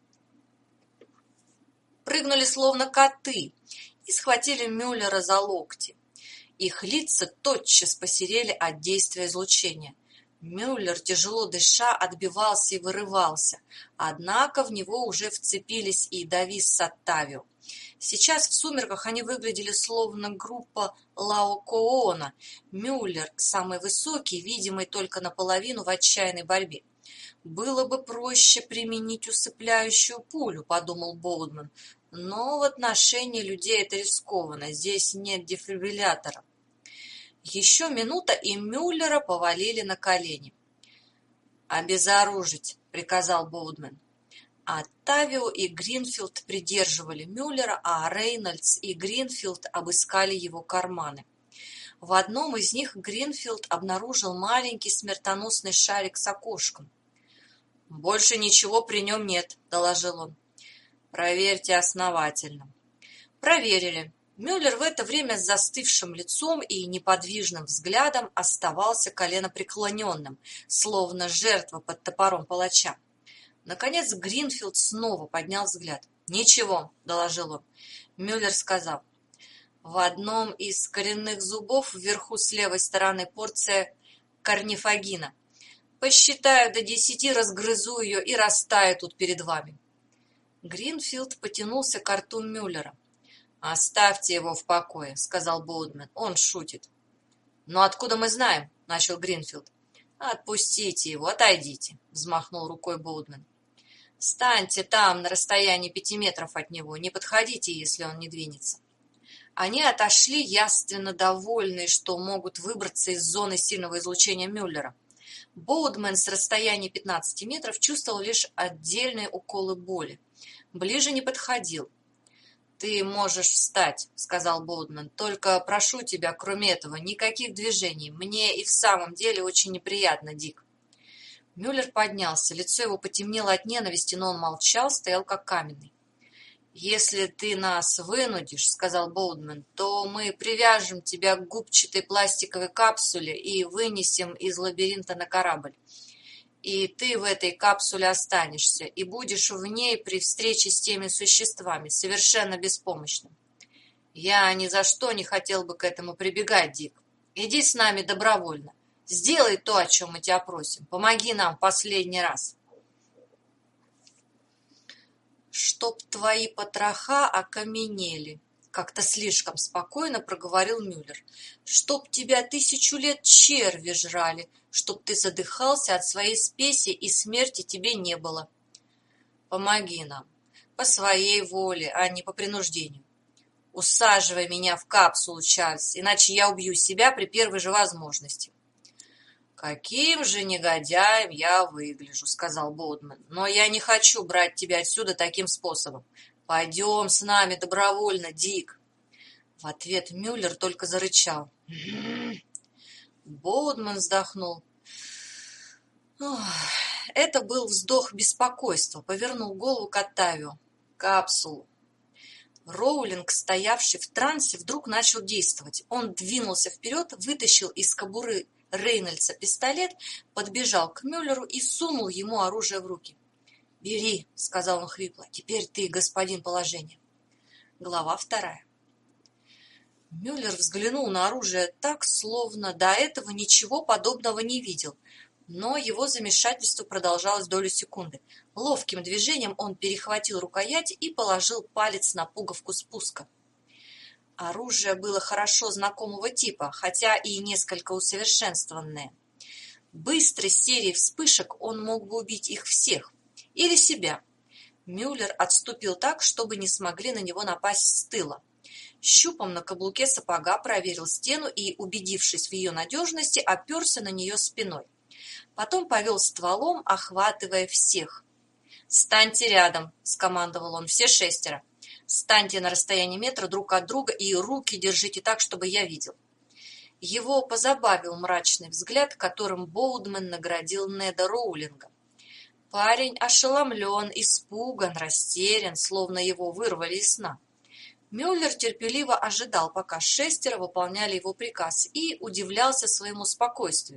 Прыгнули словно коты и схватили Мюллера за локти. Их лица тотчас посерели от действия излучения. Мюллер, тяжело дыша, отбивался и вырывался, однако в него уже вцепились и Давис с Оттавио. Сейчас в сумерках они выглядели словно группа Лаокоона. Мюллер, самый высокий, видимый только наполовину в отчаянной борьбе. «Было бы проще применить усыпляющую пулю», — подумал Боудман. «Но в отношении людей это рискованно, здесь нет дефибриллятора». Еще минута, и Мюллера повалили на колени. «Обезоружить», — приказал Боудман. Оттавио и Гринфилд придерживали Мюллера, а Рейнольдс и Гринфилд обыскали его карманы. В одном из них Гринфилд обнаружил маленький смертоносный шарик с окошком. «Больше ничего при нем нет», — доложил он. «Проверьте основательно». Проверили. Мюллер в это время с застывшим лицом и неподвижным взглядом оставался коленопреклоненным, словно жертва под топором палача. Наконец Гринфилд снова поднял взгляд. «Ничего», — доложил он. Мюллер сказал. «В одном из коренных зубов вверху с левой стороны порция корнифагина. Посчитаю до десяти, разгрызу ее и растаю тут перед вами. Гринфилд потянулся к рту Мюллера. «Оставьте его в покое», — сказал Боудмен. «Он шутит». «Но откуда мы знаем?» — начал Гринфилд. «Отпустите его, отойдите», — взмахнул рукой Боудмен. «Станьте там, на расстоянии пяти метров от него, не подходите, если он не двинется». Они отошли, явственно довольные, что могут выбраться из зоны сильного излучения Мюллера. Боудмен с расстояния пятнадцати метров чувствовал лишь отдельные уколы боли. Ближе не подходил. «Ты можешь встать», — сказал Боудмен. «Только прошу тебя, кроме этого, никаких движений. Мне и в самом деле очень неприятно, Дик». Мюллер поднялся. Лицо его потемнело от ненависти, но он молчал, стоял как каменный. «Если ты нас вынудишь, — сказал Боудмен, — то мы привяжем тебя к губчатой пластиковой капсуле и вынесем из лабиринта на корабль. И ты в этой капсуле останешься, и будешь в ней при встрече с теми существами, совершенно беспомощным. Я ни за что не хотел бы к этому прибегать, Дик. Иди с нами добровольно. Сделай то, о чем мы тебя просим. Помоги нам в последний раз». «Чтоб твои потроха окаменели», — как-то слишком спокойно проговорил Мюллер. «Чтоб тебя тысячу лет черви жрали, чтоб ты задыхался от своей спеси и смерти тебе не было. Помоги нам, по своей воле, а не по принуждению. Усаживай меня в капсулу, Чарльз, иначе я убью себя при первой же возможности». «Каким же негодяем я выгляжу», — сказал Боудмен. «Но я не хочу брать тебя отсюда таким способом. Пойдем с нами добровольно, Дик». В ответ Мюллер только зарычал. Боудмен вздохнул. Это был вздох беспокойства. Повернул голову к Оттавио. «Капсулу». Роулинг, стоявший в трансе, вдруг начал действовать. Он двинулся вперед, вытащил из кобуры Рейнольдса пистолет, подбежал к Мюллеру и сунул ему оружие в руки. «Бери», — сказал он хрипло, — «теперь ты господин положения». Глава вторая. Мюллер взглянул на оружие так, словно до этого ничего подобного не видел, но его замешательство продолжалось долю секунды. Ловким движением он перехватил рукоять и положил палец на пуговку спуска. Оружие было хорошо знакомого типа, хотя и несколько усовершенствованное. Быстрой серией вспышек он мог бы убить их всех. Или себя. Мюллер отступил так, чтобы не смогли на него напасть с тыла. Щупом на каблуке сапога проверил стену и, убедившись в ее надежности, оперся на нее спиной. Потом повел стволом, охватывая всех. «Станьте рядом», — скомандовал он, — «все шестеро. Станьте на расстоянии метра друг от друга и руки держите так, чтобы я видел». Его позабавил мрачный взгляд, которым Боудмен наградил Неда Роулинга. Парень ошеломлен, испуган, растерян, словно его вырвали из сна. Мюллер терпеливо ожидал, пока шестеро выполняли его приказ, и удивлялся своему спокойствию.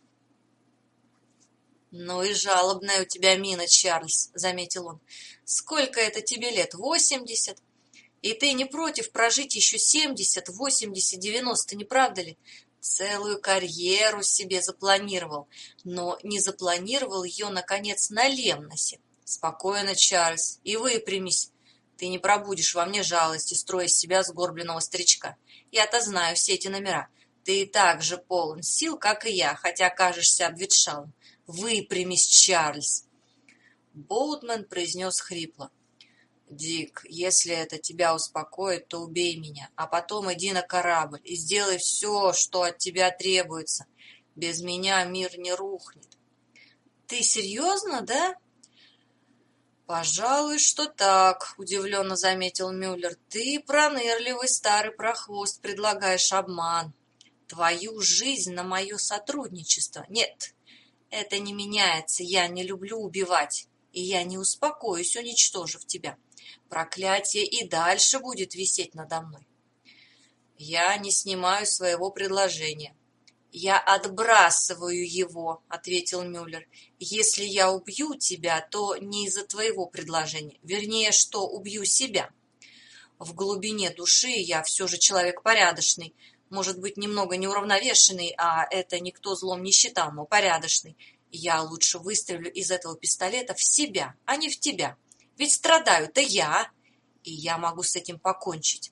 «Ну и жалобная у тебя мина, Чарльз», — заметил он. «Сколько это тебе лет? Восемьдесят? И ты не против прожить еще семьдесят, восемьдесят, девяносто, не правда ли? Целую карьеру себе запланировал, но не запланировал ее, наконец, на Лемносе. Спокойно, Чарльз, и выпрямись. Ты не пробудишь во мне жалости, строя из себя сгорбленного старичка. Я-то знаю все эти номера. Ты так же полон сил, как и я, хотя кажешься обветшалым. Выпрямись, Чарльз!» Боудмен произнес хрипло. «Дик, если это тебя успокоит, то убей меня, а потом иди на корабль и сделай все, что от тебя требуется. Без меня мир не рухнет». «Ты серьезно, да?» «Пожалуй, что так», — удивленно заметил Мюллер. «Ты пронырливый старый прохвост, предлагаешь обман. Твою жизнь на мое сотрудничество. Нет, это не меняется. Я не люблю убивать, и я не успокоюсь, уничтожив тебя. Проклятие и дальше будет висеть надо мной». «Я не снимаю своего предложения». «Я отбрасываю его», — ответил Мюллер. «Если я убью тебя, то не из-за твоего предложения. Вернее, что убью себя. В глубине души я все же человек порядочный. Может быть, немного неуравновешенный, а это никто злом не считал, но порядочный. Я лучше выстрелю из этого пистолета в себя, а не в тебя. Ведь страдаю-то я, и я могу с этим покончить.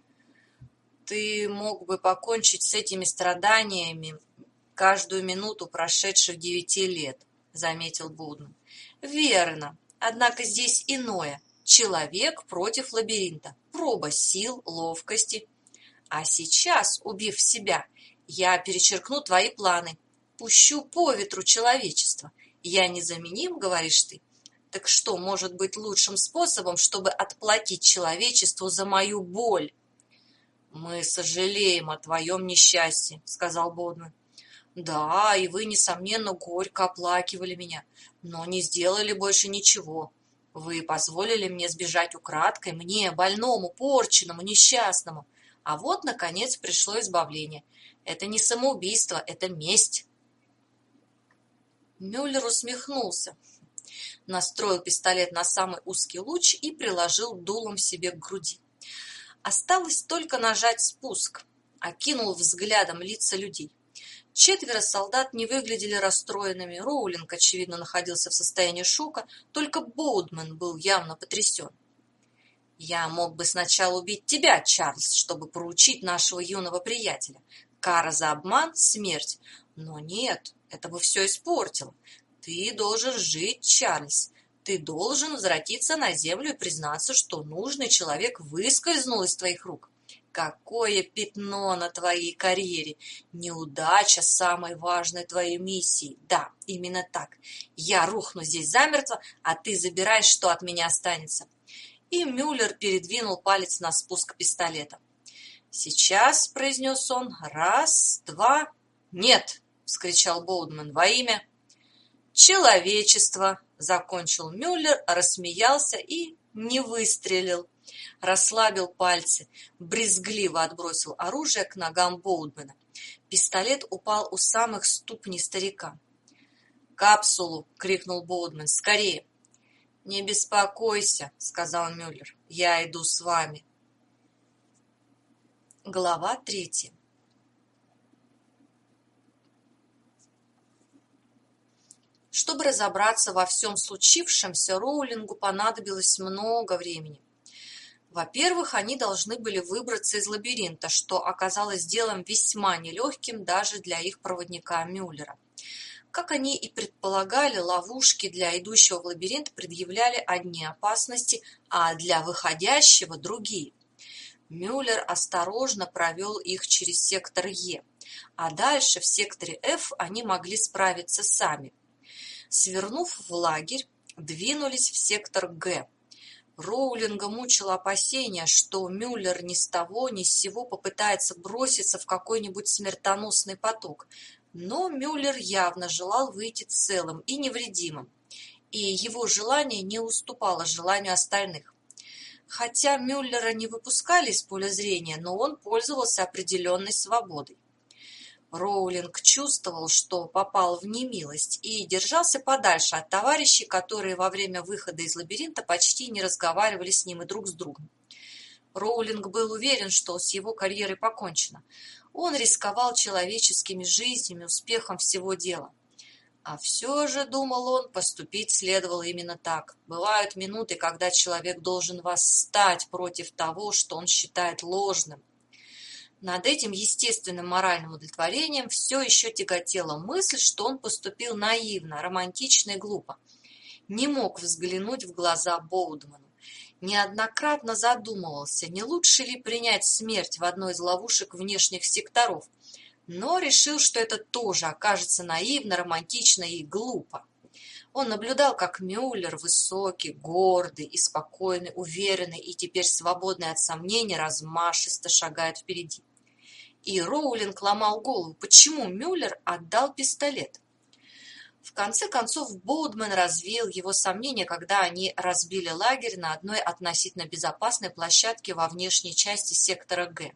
Ты мог бы покончить с этими страданиями каждую минуту прошедших девяти лет, заметил Боудман. Верно, однако здесь иное. Человек против лабиринта, проба сил, ловкости. А сейчас, убив себя, я перечеркну твои планы, пущу по ветру человечество. Я незаменим, говоришь ты? Так что может быть лучшим способом, чтобы отплатить человечеству за мою боль? Мы сожалеем о твоем несчастье, сказал Боудман. Да, и вы, несомненно, горько оплакивали меня, но не сделали больше ничего. Вы позволили мне сбежать украдкой, мне, больному, порченному, несчастному. А вот, наконец, пришло избавление. Это не самоубийство, это месть. Мюллер усмехнулся, настроил пистолет на самый узкий луч и приложил дулом себе к груди. Осталось только нажать спуск, окинул взглядом лица людей. Четверо солдат не выглядели расстроенными, Роулинг, очевидно, находился в состоянии шока, только Боудман был явно потрясен. «Я мог бы сначала убить тебя, Чарльз, чтобы проучить нашего юного приятеля. Кара за обман — смерть. Но нет, это бы все испортило. Ты должен жить, Чарльз. Ты должен возвратиться на землю и признаться, что нужный человек выскользнул из твоих рук. Какое пятно на твоей карьере! Неудача самой важной твоей миссии. Да, именно так. Я рухну здесь замертво, а ты забираешь, что от меня останется». И Мюллер передвинул палец на спуск пистолета. «Сейчас», — произнес он, — «раз, два...» «Нет!» — вскричал Боудман. «Во имя...» «Человечества», — закончил Мюллер, рассмеялся и не выстрелил. Расслабил пальцы, брезгливо отбросил оружие к ногам Боудмана. Пистолет упал у самых ступней старика. «Капсулу!» — крикнул Боудман. «Скорее!» «Не беспокойся», — сказал Мюллер. «Я иду с вами». Глава третья. Чтобы разобраться во всем случившемся, Роулингу понадобилось много времени. Во-первых, они должны были выбраться из лабиринта, что оказалось делом весьма нелегким даже для их проводника Мюллера. Как они и предполагали, ловушки для идущего в лабиринт предъявляли одни опасности, а для выходящего – другие. Мюллер осторожно провел их через сектор Е, а дальше в секторе F они могли справиться сами. Свернув в лагерь, двинулись в сектор Г. Роулинга мучило опасение, что Мюллер ни с того ни с сего попытается броситься в какой-нибудь смертоносный поток, но Мюллер явно желал выйти целым и невредимым, и его желание не уступало желанию остальных. Хотя Мюллера не выпускали из поля зрения, но он пользовался определенной свободой. Роулинг чувствовал, что попал в немилость, и держался подальше от товарищей, которые во время выхода из лабиринта почти не разговаривали с ним и друг с другом. Роулинг был уверен, что с его карьерой покончено. Он рисковал человеческими жизнями, успехом всего дела. А все же, думал он, поступить следовало именно так. Бывают минуты, когда человек должен восстать против того, что он считает ложным. Над этим естественным моральным удовлетворением все еще тяготела мысль, что он поступил наивно, романтично и глупо. Не мог взглянуть в глаза Боудману. Неоднократно задумывался, не лучше ли принять смерть в одной из ловушек внешних секторов, но решил, что это тоже окажется наивно, романтично и глупо. Он наблюдал, как Мюллер, высокий, гордый и спокойный, уверенный и теперь свободный от сомнений, размашисто шагает впереди. И Роулинг ломал голову, почему Мюллер отдал пистолет. В конце концов, Боудман развеял его сомнения, когда они разбили лагерь на одной относительно безопасной площадке во внешней части сектора Г.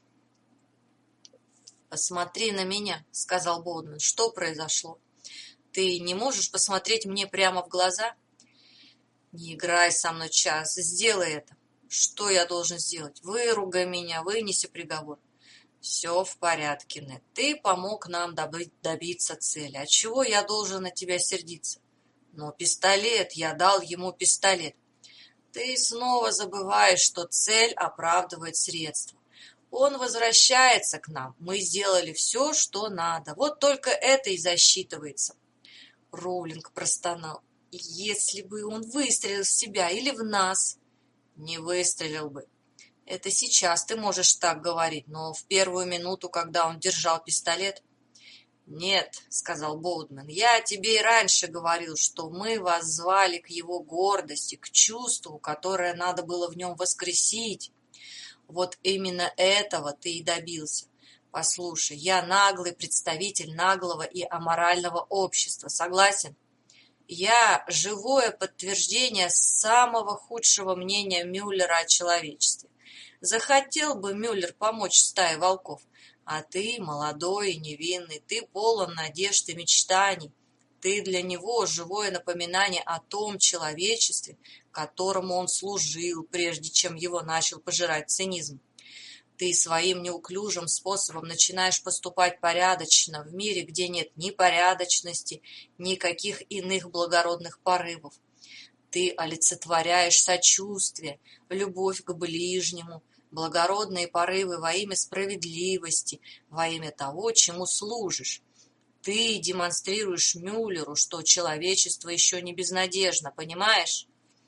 «Посмотри на меня», — сказал Боудман. «Что произошло? Ты не можешь посмотреть мне прямо в глаза?» «Не играй со мной, Чарльз, сделай это». «Что я должен сделать? Выругай меня, вынеси приговор». Все в порядке, Нед. Ты помог нам добыть, добиться цели. Отчего я должен на тебя сердиться? Но пистолет, я дал ему пистолет. Ты снова забываешь, что цель оправдывает средства. Он возвращается к нам. Мы сделали все, что надо. Вот только это и засчитывается. Роулинг простонал. Если бы он выстрелил в себя или в нас, не выстрелил бы. Это сейчас ты можешь так говорить, но в первую минуту, когда он держал пистолет... Нет, сказал Боудман, я тебе и раньше говорил, что мы вас звали к его гордости, к чувству, которое надо было в нем воскресить. Вот именно этого ты и добился. Послушай, я наглый представитель наглого и аморального общества, согласен? Я живое подтверждение самого худшего мнения Мюллера о человечестве. Захотел бы Мюллер помочь стае волков, а ты молодой и невинный, ты полон надежд и мечтаний. Ты для него живое напоминание о том человечестве, которому он служил, прежде чем его начал пожирать цинизм. Ты своим неуклюжим способом начинаешь поступать порядочно в мире, где нет ни порядочности, никаких иных благородных порывов. Ты олицетворяешь сочувствие, любовь к ближнему, благородные порывы во имя справедливости, во имя того, чему служишь. Ты демонстрируешь Мюллеру, что человечество еще не безнадежно, понимаешь?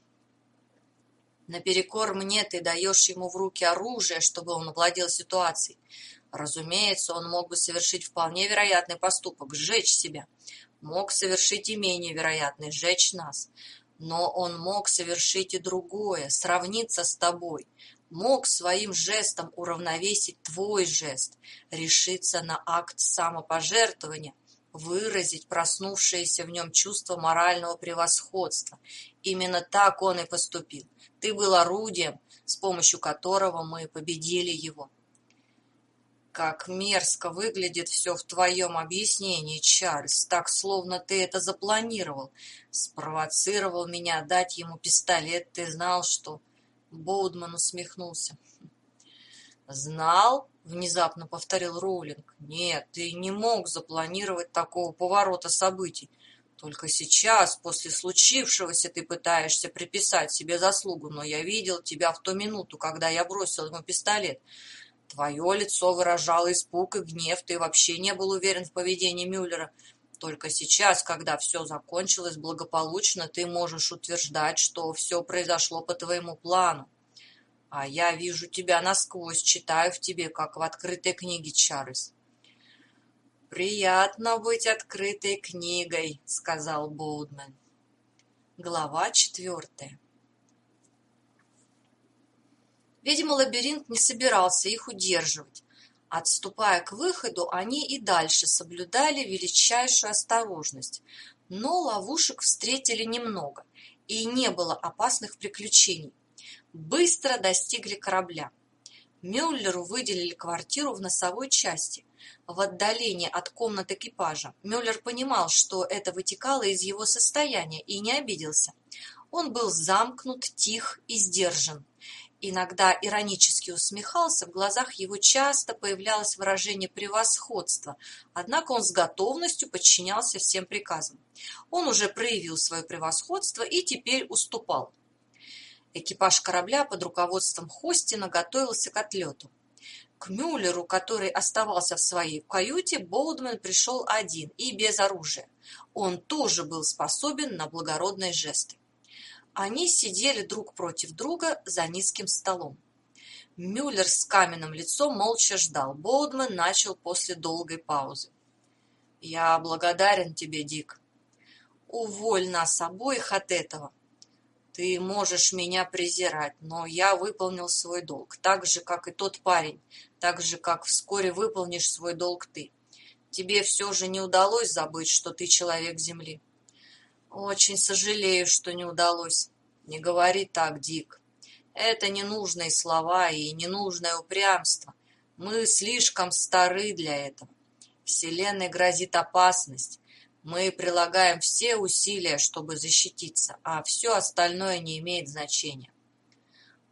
Наперекор мне ты даешь ему в руки оружие, чтобы он овладел ситуацией. Разумеется, он мог бы совершить вполне вероятный поступок – сжечь себя. Мог совершить и менее вероятный – сжечь нас. Но он мог совершить и другое – сравниться с тобой. Мог своим жестом уравновесить твой жест, решиться на акт самопожертвования, выразить проснувшееся в нем чувство морального превосходства. Именно так он и поступил. Ты был орудием, с помощью которого мы победили его. Как мерзко выглядит все в твоем объяснении, Чарльз, так словно ты это запланировал. Спровоцировал меня дать ему пистолет, ты знал, что... Боудман усмехнулся. «Знал?» — внезапно повторил Роулинг. «Нет, ты не мог запланировать такого поворота событий. Только сейчас, после случившегося, ты пытаешься приписать себе заслугу, но я видел тебя в ту минуту, когда я бросил ему пистолет. Твое лицо выражало испуг и гнев, ты вообще не был уверен в поведении Мюллера. Только сейчас, когда все закончилось благополучно, ты можешь утверждать, что все произошло по твоему плану. А я вижу тебя насквозь, читаю в тебе, как в открытой книге, Чарльз». «Приятно быть открытой книгой», — сказал Боудман. Глава четвертая. Видимо, лабиринт не собирался их удерживать. Отступая к выходу, они и дальше соблюдали величайшую осторожность, но ловушек встретили немного, и не было опасных приключений. Быстро достигли корабля. Мюллеру выделили квартиру в носовой части, в отдалении от комнат экипажа. Мюллер понимал, что это вытекало из его состояния, и не обиделся. Он был замкнут, тих и сдержан. Иногда иронически усмехался, в глазах его часто появлялось выражение превосходства, однако он с готовностью подчинялся всем приказам. Он уже проявил свое превосходство и теперь уступал. Экипаж корабля под руководством Хостина готовился к отлету. К Мюллеру, который оставался в своей каюте, Боудман пришел один и без оружия. Он тоже был способен на благородные жесты. Они сидели друг против друга за низким столом. Мюллер с каменным лицом молча ждал. Боудман начал после долгой паузы. «Я благодарен тебе, Дик. Уволь нас обоих от этого. Ты можешь меня презирать, но я выполнил свой долг, так же, как и тот парень, так же, как вскоре выполнишь свой долг ты. Тебе все же не удалось забыть, что ты человек земли». «Очень сожалею, что не удалось». «Не говори так, Дик. Это ненужные слова и ненужное упрямство. Мы слишком стары для этого. Вселенной грозит опасность. Мы прилагаем все усилия, чтобы защититься, а все остальное не имеет значения».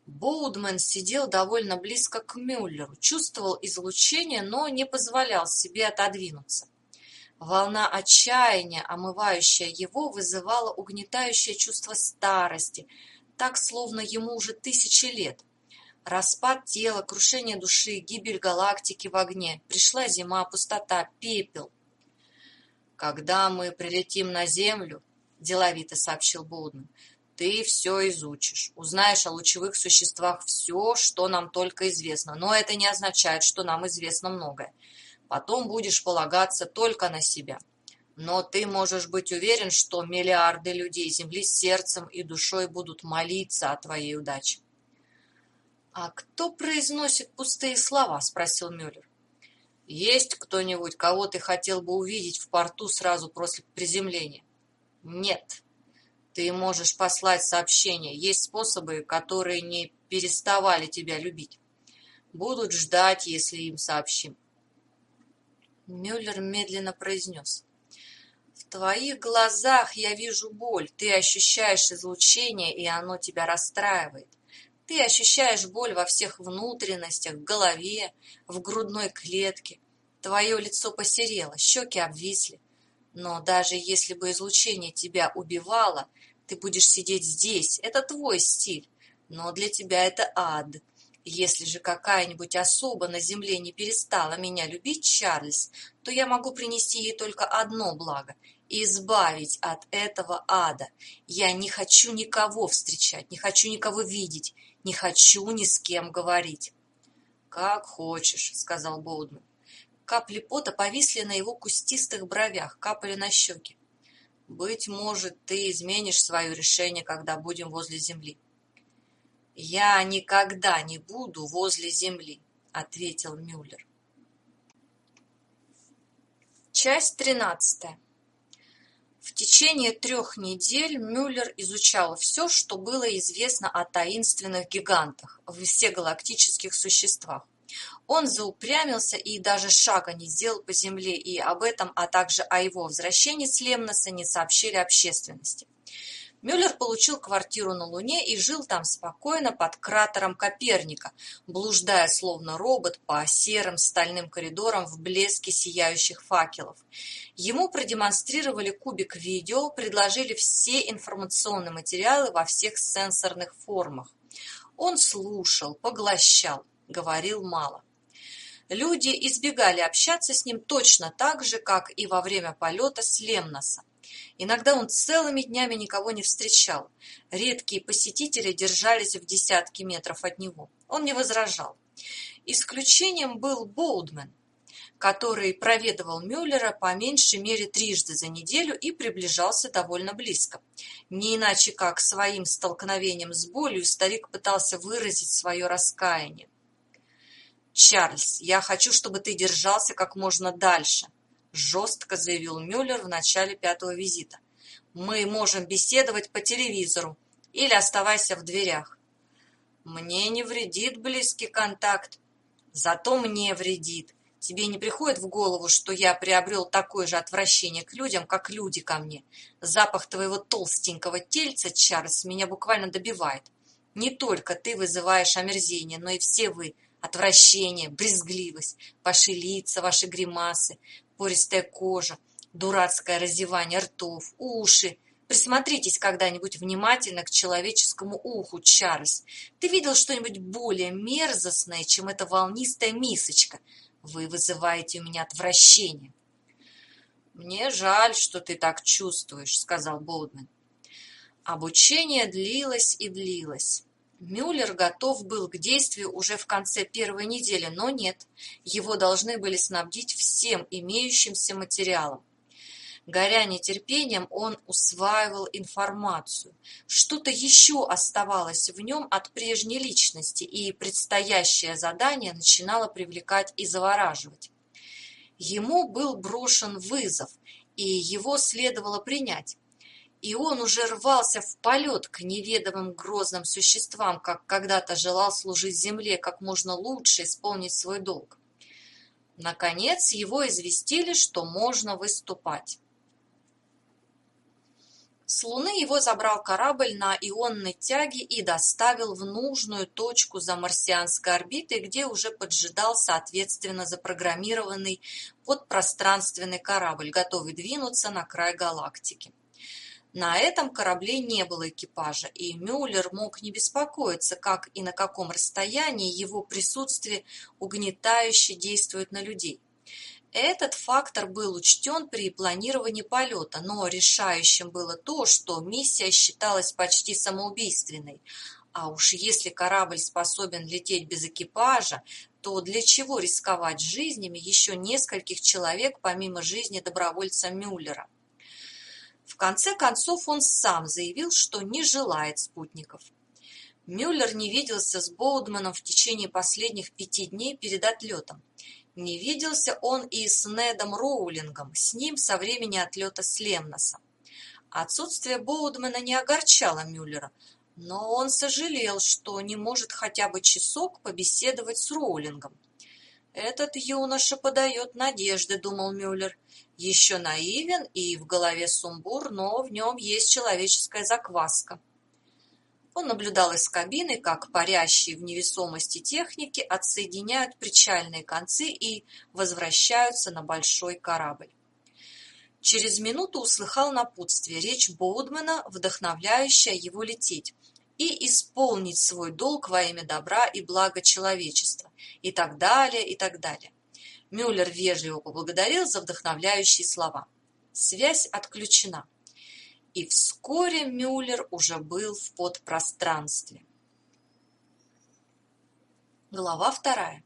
Боудман сидел довольно близко к Мюллеру, чувствовал излучение, но не позволял себе отодвинуться. Волна отчаяния, омывающая его, вызывала угнетающее чувство старости, так, словно ему уже тысячи лет. Распад тела, крушение души, гибель галактики в огне, пришла зима, пустота, пепел. «Когда мы прилетим на Землю, — деловито сообщил Боудман, — ты все изучишь, узнаешь о лучевых существах все, что нам только известно, но это не означает, что нам известно многое. Потом будешь полагаться только на себя. Но ты можешь быть уверен, что миллиарды людей Земли сердцем и душой будут молиться о твоей удаче». «А кто произносит пустые слова?» – спросил Мюллер. «Есть кто-нибудь, кого ты хотел бы увидеть в порту сразу после приземления?» «Нет. Ты можешь послать сообщение. Есть способы, которые не переставали тебя любить. Будут ждать, если им сообщим». Мюллер медленно произнес. «В твоих глазах я вижу боль. Ты ощущаешь излучение, и оно тебя расстраивает. Ты ощущаешь боль во всех внутренностях, в голове, в грудной клетке. Твое лицо посерело, щеки обвисли. Но даже если бы излучение тебя убивало, ты будешь сидеть здесь. Это твой стиль. Но для тебя это ад. Если же какая-нибудь особа на земле не перестала меня любить, Чарльз, то я могу принести ей только одно благо – избавить от этого ада. Я не хочу никого встречать, не хочу никого видеть, не хочу ни с кем говорить». «Как хочешь», – сказал Боудман. Капли пота повисли на его кустистых бровях, капали на щеки. «Быть может, ты изменишь свое решение, когда будем возле земли». «Я никогда не буду возле земли», — ответил Мюллер. Часть тринадцатая. В течение трех недель Мюллер изучал все, что было известно о таинственных гигантах, всегалактических существах. Он заупрямился и даже шага не сделал по земле, и об этом, а также о его возвращении с Лемноса не сообщили общественности. Мюллер получил квартиру на Луне и жил там спокойно под кратером Коперника, блуждая словно робот по серым стальным коридорам в блеске сияющих факелов. Ему продемонстрировали кубик видео, предложили все информационные материалы во всех сенсорных формах. Он слушал, поглощал, говорил мало. Люди избегали общаться с ним точно так же, как и во время полета с Лемноса. Иногда он целыми днями никого не встречал. Редкие посетители держались в десятки метров от него. Он не возражал. Исключением был Боудман, который проведывал Мюллера по меньшей мере трижды за неделю и приближался довольно близко. Не иначе как своим столкновением с болью старик пытался выразить свое раскаяние. «Чарльз, я хочу, чтобы ты держался как можно дальше», — жестко заявил Мюллер в начале пятого визита. «Мы можем беседовать по телевизору или оставайся в дверях». «Мне не вредит близкий контакт». «Зато мне вредит. Тебе не приходит в голову, что я приобрел такое же отвращение к людям, как люди ко мне? Запах твоего толстенького тельца, Чарльз, меня буквально добивает. Не только ты вызываешь омерзение, но и все вы. Отвращение, брезгливость, ваши лица, ваши гримасы, пористая кожа, дурацкое раздевание ртов, уши. Присмотритесь когда-нибудь внимательно к человеческому уху, Чарльз. Ты видел что-нибудь более мерзостное, чем эта волнистая мисочка? Вы вызываете у меня отвращение». «Мне жаль, что ты так чувствуешь», — сказал Боудман. Обучение длилось и длилось. Мюллер готов был к действию уже в конце первой недели, но нет, его должны были снабдить всем имеющимся материалом. Горя нетерпением, он усваивал информацию. Что-то еще оставалось в нем от прежней личности, и предстоящее задание начинало привлекать и завораживать. Ему был брошен вызов, и его следовало принять. И он уже рвался в полет к неведомым грозным существам, как когда-то желал служить земле, как можно лучше исполнить свой долг. Наконец его известили, что можно выступать. С Луны его забрал корабль на ионной тяге и доставил в нужную точку за марсианской орбитой, где уже поджидал соответственно запрограммированный подпространственный корабль, готовый двинуться на край галактики. На этом корабле не было экипажа, и Мюллер мог не беспокоиться, как и на каком расстоянии его присутствие угнетающе действует на людей. Этот фактор был учтен при планировании полета, но решающим было то, что миссия считалась почти самоубийственной. А уж если корабль способен лететь без экипажа, то для чего рисковать жизнями еще нескольких человек помимо жизни добровольца Мюллера? В конце концов он сам заявил, что не желает спутников. Мюллер не виделся с Боудманом в течение последних пяти дней перед отлетом. Не виделся он и с Недом Роулингом, с ним со времени отлета с Лемноса. Отсутствие Боудмана не огорчало Мюллера, но он сожалел, что не может хотя бы часок побеседовать с Роулингом. «Этот юноша подает надежды», — думал Мюллер. «Еще наивен и в голове сумбур, но в нем есть человеческая закваска». Он наблюдал из кабины, как парящие в невесомости техники отсоединяют причальные концы и возвращаются на большой корабль. Через минуту услыхал напутствие, речь Боудмана, вдохновляющая его лететь и исполнить свой долг во имя добра и блага человечества, и так далее, и так далее. Мюллер вежливо поблагодарил за вдохновляющие слова. Связь отключена. И вскоре Мюллер уже был в подпространстве. Глава вторая.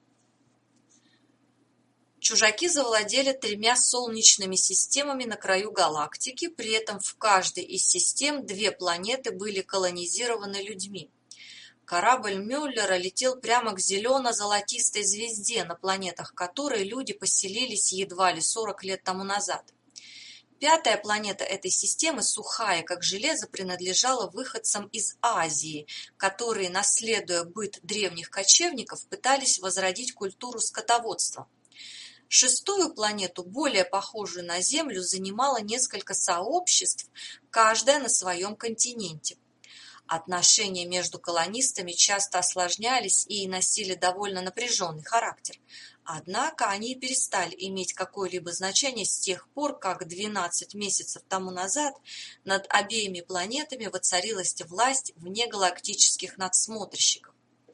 Чужаки завладели тремя солнечными системами на краю галактики, при этом в каждой из систем две планеты были колонизированы людьми. Корабль Мюллера летел прямо к зелено-золотистой звезде, на планетах которой люди поселились едва ли сорок лет тому назад. Пятая планета этой системы, сухая, как железо, принадлежала выходцам из Азии, которые, наследуя быт древних кочевников, пытались возродить культуру скотоводства. Шестую планету, более похожую на Землю, занимало несколько сообществ, каждое на своем континенте. Отношения между колонистами часто осложнялись и носили довольно напряженный характер. Однако они перестали иметь какое-либо значение с тех пор, как двенадцать месяцев тому назад над обеими планетами воцарилась власть внегалактических надсмотрщиков.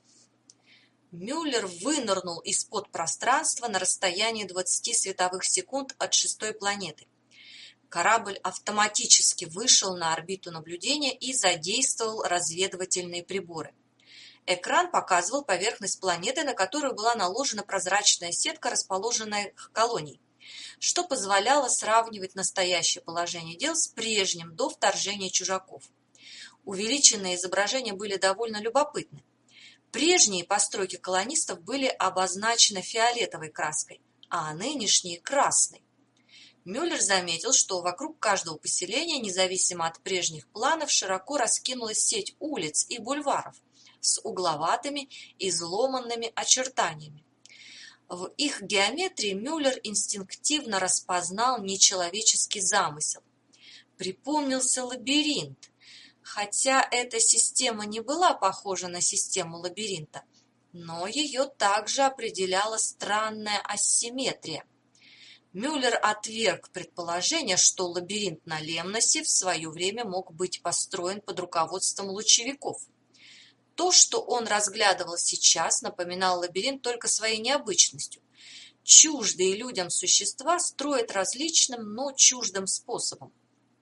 Мюллер вынырнул из-под пространства на расстоянии двадцати световых секунд от шестой планеты. Корабль автоматически вышел на орбиту наблюдения и задействовал разведывательные приборы. Экран показывал поверхность планеты, на которую была наложена прозрачная сетка расположенных колоний, что позволяло сравнивать настоящее положение дел с прежним до вторжения чужаков. Увеличенные изображения были довольно любопытны. Прежние постройки колонистов были обозначены фиолетовой краской, а нынешние – красной. Мюллер заметил, что вокруг каждого поселения, независимо от прежних планов, широко раскинулась сеть улиц и бульваров с угловатыми, изломанными очертаниями. В их геометрии Мюллер инстинктивно распознал нечеловеческий замысел. Припомнился лабиринт. Хотя эта система не была похожа на систему лабиринта, но ее также определяла странная асимметрия. Мюллер отверг предположение, что лабиринт на Лемносе в свое время мог быть построен под руководством лучевиков. То, что он разглядывал сейчас, напоминал лабиринт только своей необычностью. Чуждые людям существа строят различным, но чуждым способом.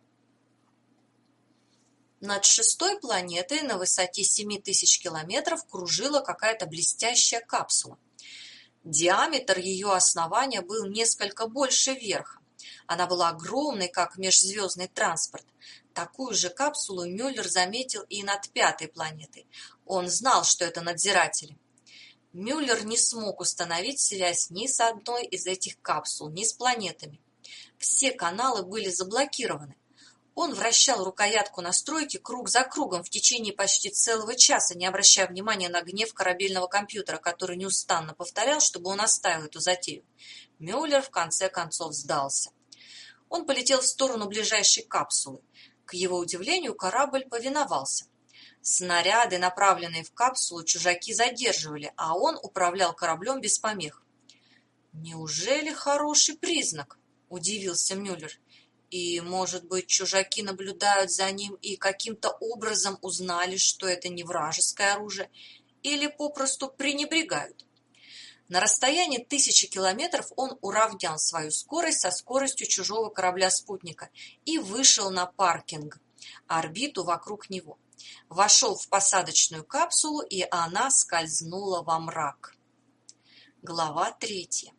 Над шестой планетой на высоте семи тысяч километров кружила какая-то блестящая капсула. Диаметр ее основания был несколько больше верха. Она была огромной, как межзвездный транспорт. Такую же капсулу Мюллер заметил и над пятой планетой. Он знал, что это надзиратели. Мюллер не смог установить связь ни с одной из этих капсул, ни с планетами. Все каналы были заблокированы. Он вращал рукоятку настройки круг за кругом в течение почти целого часа, не обращая внимания на гнев корабельного компьютера, который неустанно повторял, чтобы он оставил эту затею. Мюллер в конце концов сдался. Он полетел в сторону ближайшей капсулы. К его удивлению, корабль повиновался. Снаряды, направленные в капсулу, чужаки задерживали, а он управлял кораблем без помех. «Неужели хороший признак?» – удивился Мюллер. «И, может быть, чужаки наблюдают за ним и каким-то образом узнали, что это не вражеское оружие, или попросту пренебрегают?» На расстоянии тысячи километров он уравнял свою скорость со скоростью чужого корабля-спутника и вышел на паркинг, орбиту вокруг него. Вошел в посадочную капсулу, и она скользнула во мрак. Глава третья.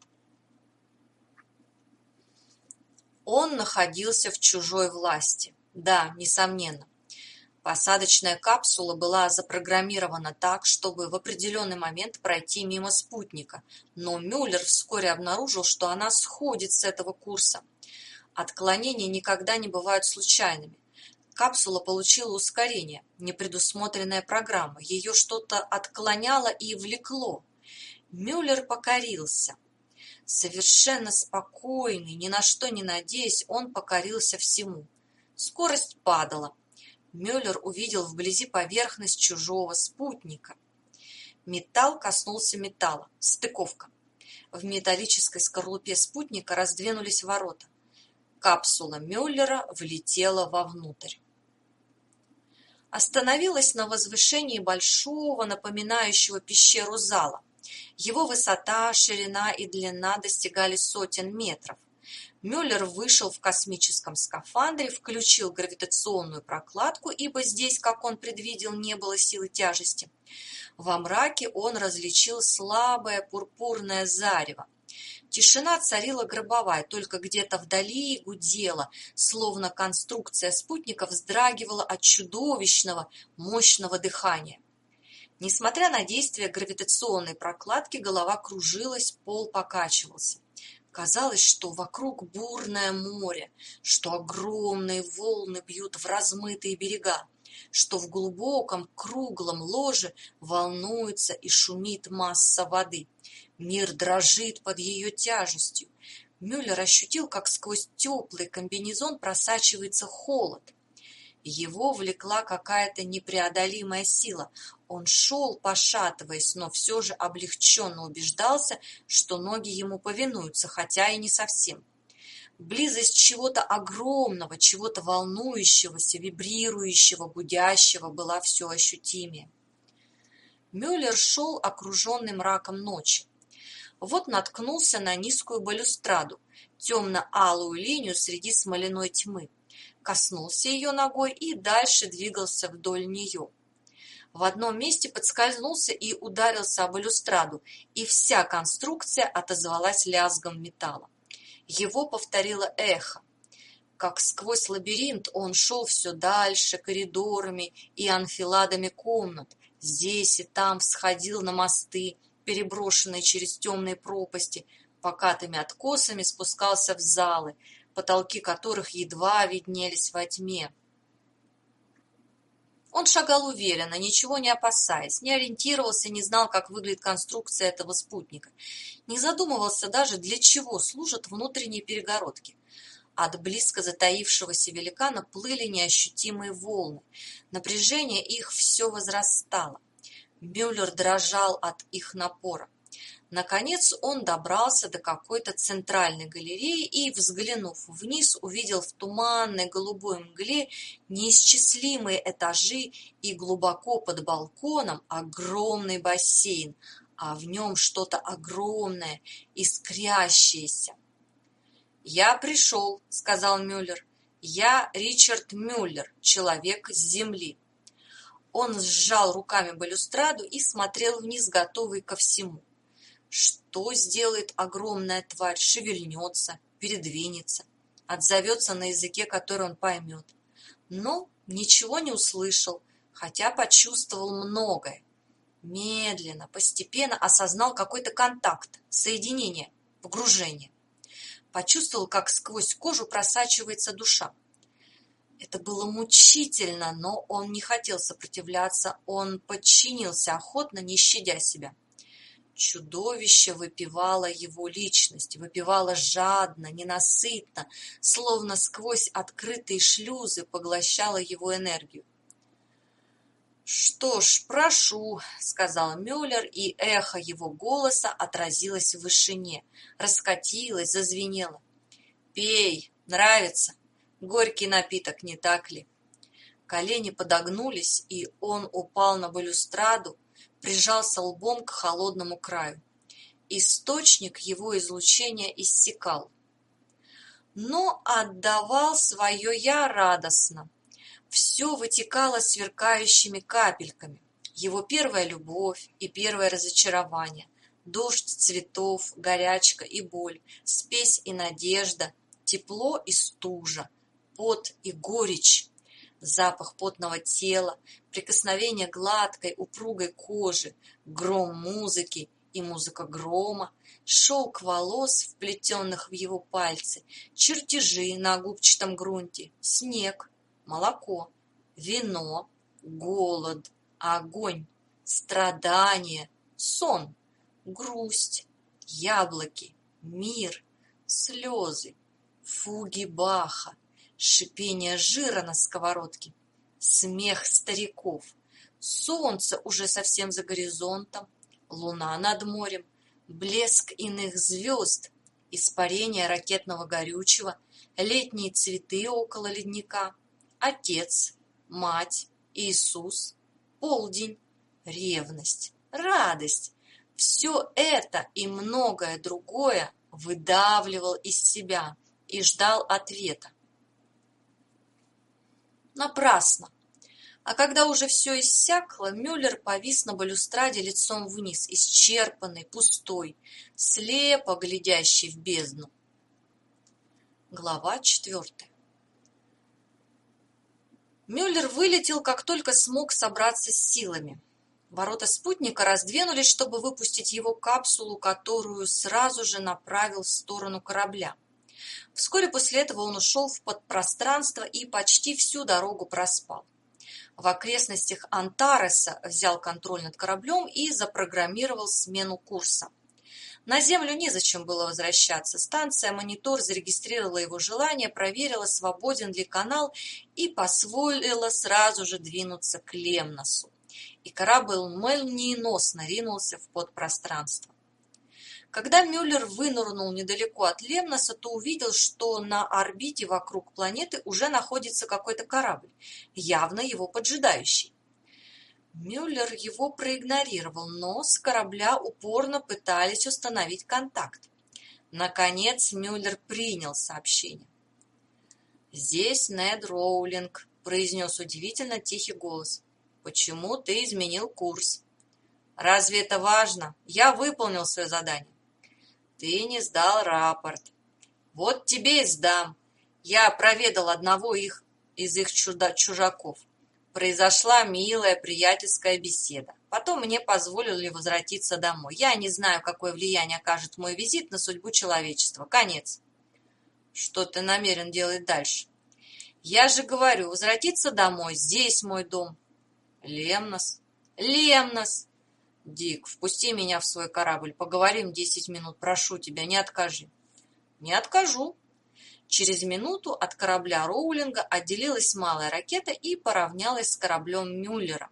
Он находился в чужой власти. Да, несомненно. Посадочная капсула была запрограммирована так, чтобы в определенный момент пройти мимо спутника, но Мюллер вскоре обнаружил, что она сходит с этого курса. Отклонения никогда не бывают случайными. Капсула получила ускорение, непредусмотренная программа, ее что-то отклоняло и влекло. Мюллер покорился. Совершенно спокойный, ни на что не надеясь, он покорился всему. Скорость падала. Мюллер увидел вблизи поверхность чужого спутника. Металл коснулся металла. Стыковка. В металлической скорлупе спутника раздвинулись ворота. Капсула Мюллера влетела вовнутрь. Остановилась на возвышении большого, напоминающего пещеру зала. Его высота, ширина и длина достигали сотен метров. Мюллер вышел в космическом скафандре, включил гравитационную прокладку, ибо здесь, как он предвидел, не было силы тяжести. Во мраке он различил слабое пурпурное зарево. Тишина царила гробовая, только где-то вдали гудела, словно конструкция спутника вздрагивала от чудовищного, мощного дыхания. Несмотря на действие гравитационной прокладки, голова кружилась, пол покачивался. Казалось, что вокруг бурное море, что огромные волны бьют в размытые берега, что в глубоком круглом ложе волнуется и шумит масса воды. Мир дрожит под ее тяжестью. Мюллер ощутил, как сквозь теплый комбинезон просачивается холод. Его влекла какая-то непреодолимая сила. Он шел, пошатываясь, но все же облегченно убеждался, что ноги ему повинуются, хотя и не совсем. Близость чего-то огромного, чего-то волнующегося, вибрирующего, гудящего была все ощутимее. Мюллер шел, окруженный мраком ночи. Вот наткнулся на низкую балюстраду, темно-алую линию среди смоляной тьмы. Коснулся ее ногой и дальше двигался вдоль нее. В одном месте подскользнулся и ударился об балюстраду, и вся конструкция отозвалась лязгом металла. Его повторило эхо. Как сквозь лабиринт он шел все дальше коридорами и анфиладами комнат, здесь и там всходил на мосты, переброшенные через темные пропасти, покатыми откосами спускался в залы, потолки которых едва виднелись во тьме. Он шагал уверенно, ничего не опасаясь, не ориентировался, не знал, как выглядит конструкция этого спутника, не задумывался даже, для чего служат внутренние перегородки. От близко затаившегося великана плыли неощутимые волны, напряжение их все возрастало. Мюллер дрожал от их напора. Наконец он добрался до какой-то центральной галереи и, взглянув вниз, увидел в туманной голубой мгле неисчислимые этажи и глубоко под балконом огромный бассейн, а в нем что-то огромное, искрящееся. «Я пришел», — сказал Мюллер. «Я Ричард Мюллер, человек с земли». Он сжал руками балюстраду и смотрел вниз, готовый ко всему. Что сделает огромная тварь? Шевельнется, передвинется, отзовется на языке, который он поймет. Но ничего не услышал, хотя почувствовал многое. Медленно, постепенно осознал какой-то контакт, соединение, погружение. Почувствовал, как сквозь кожу просачивается душа. Это было мучительно, но он не хотел сопротивляться, он подчинился охотно, не щадя себя. Чудовище выпивало его личность, выпивало жадно, ненасытно, словно сквозь открытые шлюзы поглощало его энергию. «Что ж, прошу», — сказал Мюллер, и эхо его голоса отразилось в вышине, раскатилось, зазвенело. «Пей, нравится. Горький напиток, не так ли?» Колени подогнулись, и он упал на балюстраду, прижался лбом к холодному краю. Источник его излучения иссякал. Но отдавал свое «я» радостно. Все вытекало сверкающими капельками. Его первая любовь и первое разочарование, дождь цветов, горячка и боль, спесь и надежда, тепло и стужа, пот и горечь, запах потного тела, прикосновение гладкой, упругой кожи, гром музыки и музыка грома, шелк волос, вплетенных в его пальцы, чертежи на губчатом грунте, снег, молоко, вино, голод, огонь, страдание, сон, грусть, яблоки, мир, слезы, фуги Баха, шипение жира на сковородке, смех стариков, солнце уже совсем за горизонтом, луна над морем, блеск иных звезд, испарение ракетного горючего, летние цветы около ледника, отец, мать, Иисус, полдень, ревность, радость. Все это и многое другое выдавливал из себя и ждал ответа. Напрасно. А когда уже все иссякло, Мюллер повис на балюстраде лицом вниз, исчерпанный, пустой, слепо глядящий в бездну. Глава четвертая. Мюллер вылетел, как только смог собраться с силами. Ворота спутника раздвинулись, чтобы выпустить его капсулу, которую сразу же направил в сторону корабля. Вскоре после этого он ушел в подпространство и почти всю дорогу проспал. В окрестностях Антареса взял контроль над кораблем и запрограммировал смену курса. На Землю незачем было возвращаться. Станция «Монитор» зарегистрировала его желание, проверила, свободен ли канал, и позволила сразу же двинуться к Лемносу. И корабль молниеносно ринулся в подпространство. Когда Мюллер вынырнул недалеко от Лемноса, то увидел, что на орбите вокруг планеты уже находится какой-то корабль, явно его поджидающий. Мюллер его проигнорировал, но с корабля упорно пытались установить контакт. Наконец Мюллер принял сообщение. «Здесь Нед Роулинг», — произнес удивительно тихий голос. «Почему ты изменил курс?» «Разве это важно? Я выполнил свое задание». «Ты не сдал рапорт». «Вот тебе и сдам. Я проведал одного их, из их чуда, чужаков. Произошла милая приятельская беседа. Потом мне позволили возвратиться домой. Я не знаю, какое влияние окажет мой визит на судьбу человечества. Конец». «Что ты намерен делать дальше?» «Я же говорю, возвратиться домой. Здесь мой дом». «Лемнос». «Лемнос». «Дик, впусти меня в свой корабль. Поговорим десять минут. Прошу тебя, не откажи». «Не откажу». Через минуту от корабля Роулинга отделилась малая ракета и поравнялась с кораблем Мюллера.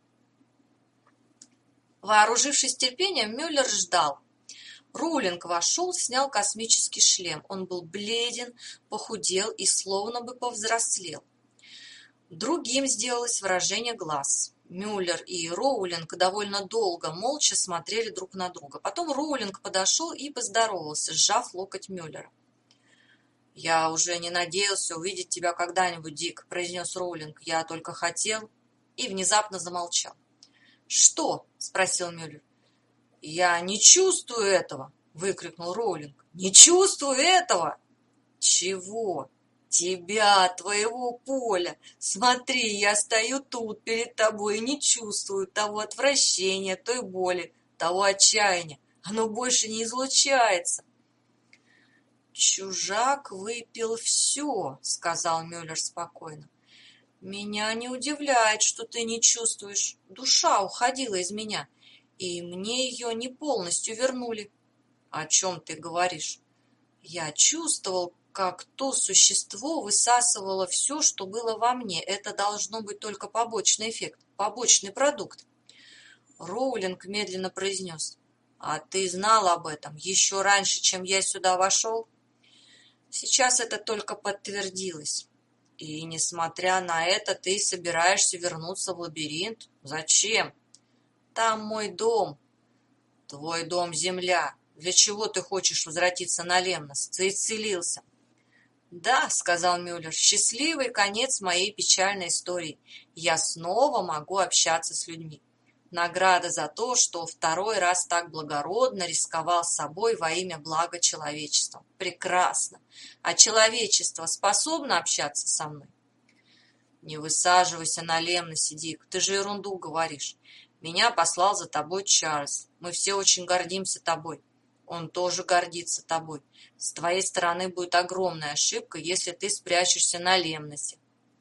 Вооружившись терпением, Мюллер ждал. Роулинг вошел, снял космический шлем. Он был бледен, похудел и словно бы повзрослел. Другим сделалось выражение глаз. Мюллер и Роулинг довольно долго молча смотрели друг на друга. Потом Роулинг подошел и поздоровался, сжав локоть Мюллера. «Я уже не надеялся увидеть тебя когда-нибудь, Дик», — произнес Роулинг. «Я только хотел...» И внезапно замолчал. «Что?» — спросил Мюллер. «Я не чувствую этого!» — выкрикнул Роулинг. «Не чувствую этого!» «Чего?» «Тебя, твоего поля! Смотри, я стою тут перед тобой и не чувствую того отвращения, той боли, того отчаяния. Оно больше не излучается!» «Чужак выпил все», — сказал Мюллер спокойно. «Меня не удивляет, что ты не чувствуешь. Душа уходила из меня. и мне ее не полностью вернули. О чем ты говоришь? Я чувствовал, как то существо высасывало все, что было во мне. Это должно быть только побочный эффект, побочный продукт. Роулинг медленно произнес. А ты знал об этом еще раньше, чем я сюда вошел? Сейчас это только подтвердилось. И, несмотря на это, ты собираешься вернуться в лабиринт? Зачем? Там мой дом. Твой дом — земля. Для чего ты хочешь возвратиться на Лемнос? Ты исцелился. Да, сказал Мюллер, счастливый конец моей печальной истории. Я снова могу общаться с людьми. Награда за то, что второй раз так благородно рисковал собой во имя блага человечества. Прекрасно. А человечество способно общаться со мной? Не высаживайся на Лемносе, Дик, ты же ерунду говоришь. Меня послал за тобой Чарльз. Мы все очень гордимся тобой. Он тоже гордится тобой. С твоей стороны будет огромная ошибка, если ты спрячешься на Лемносе.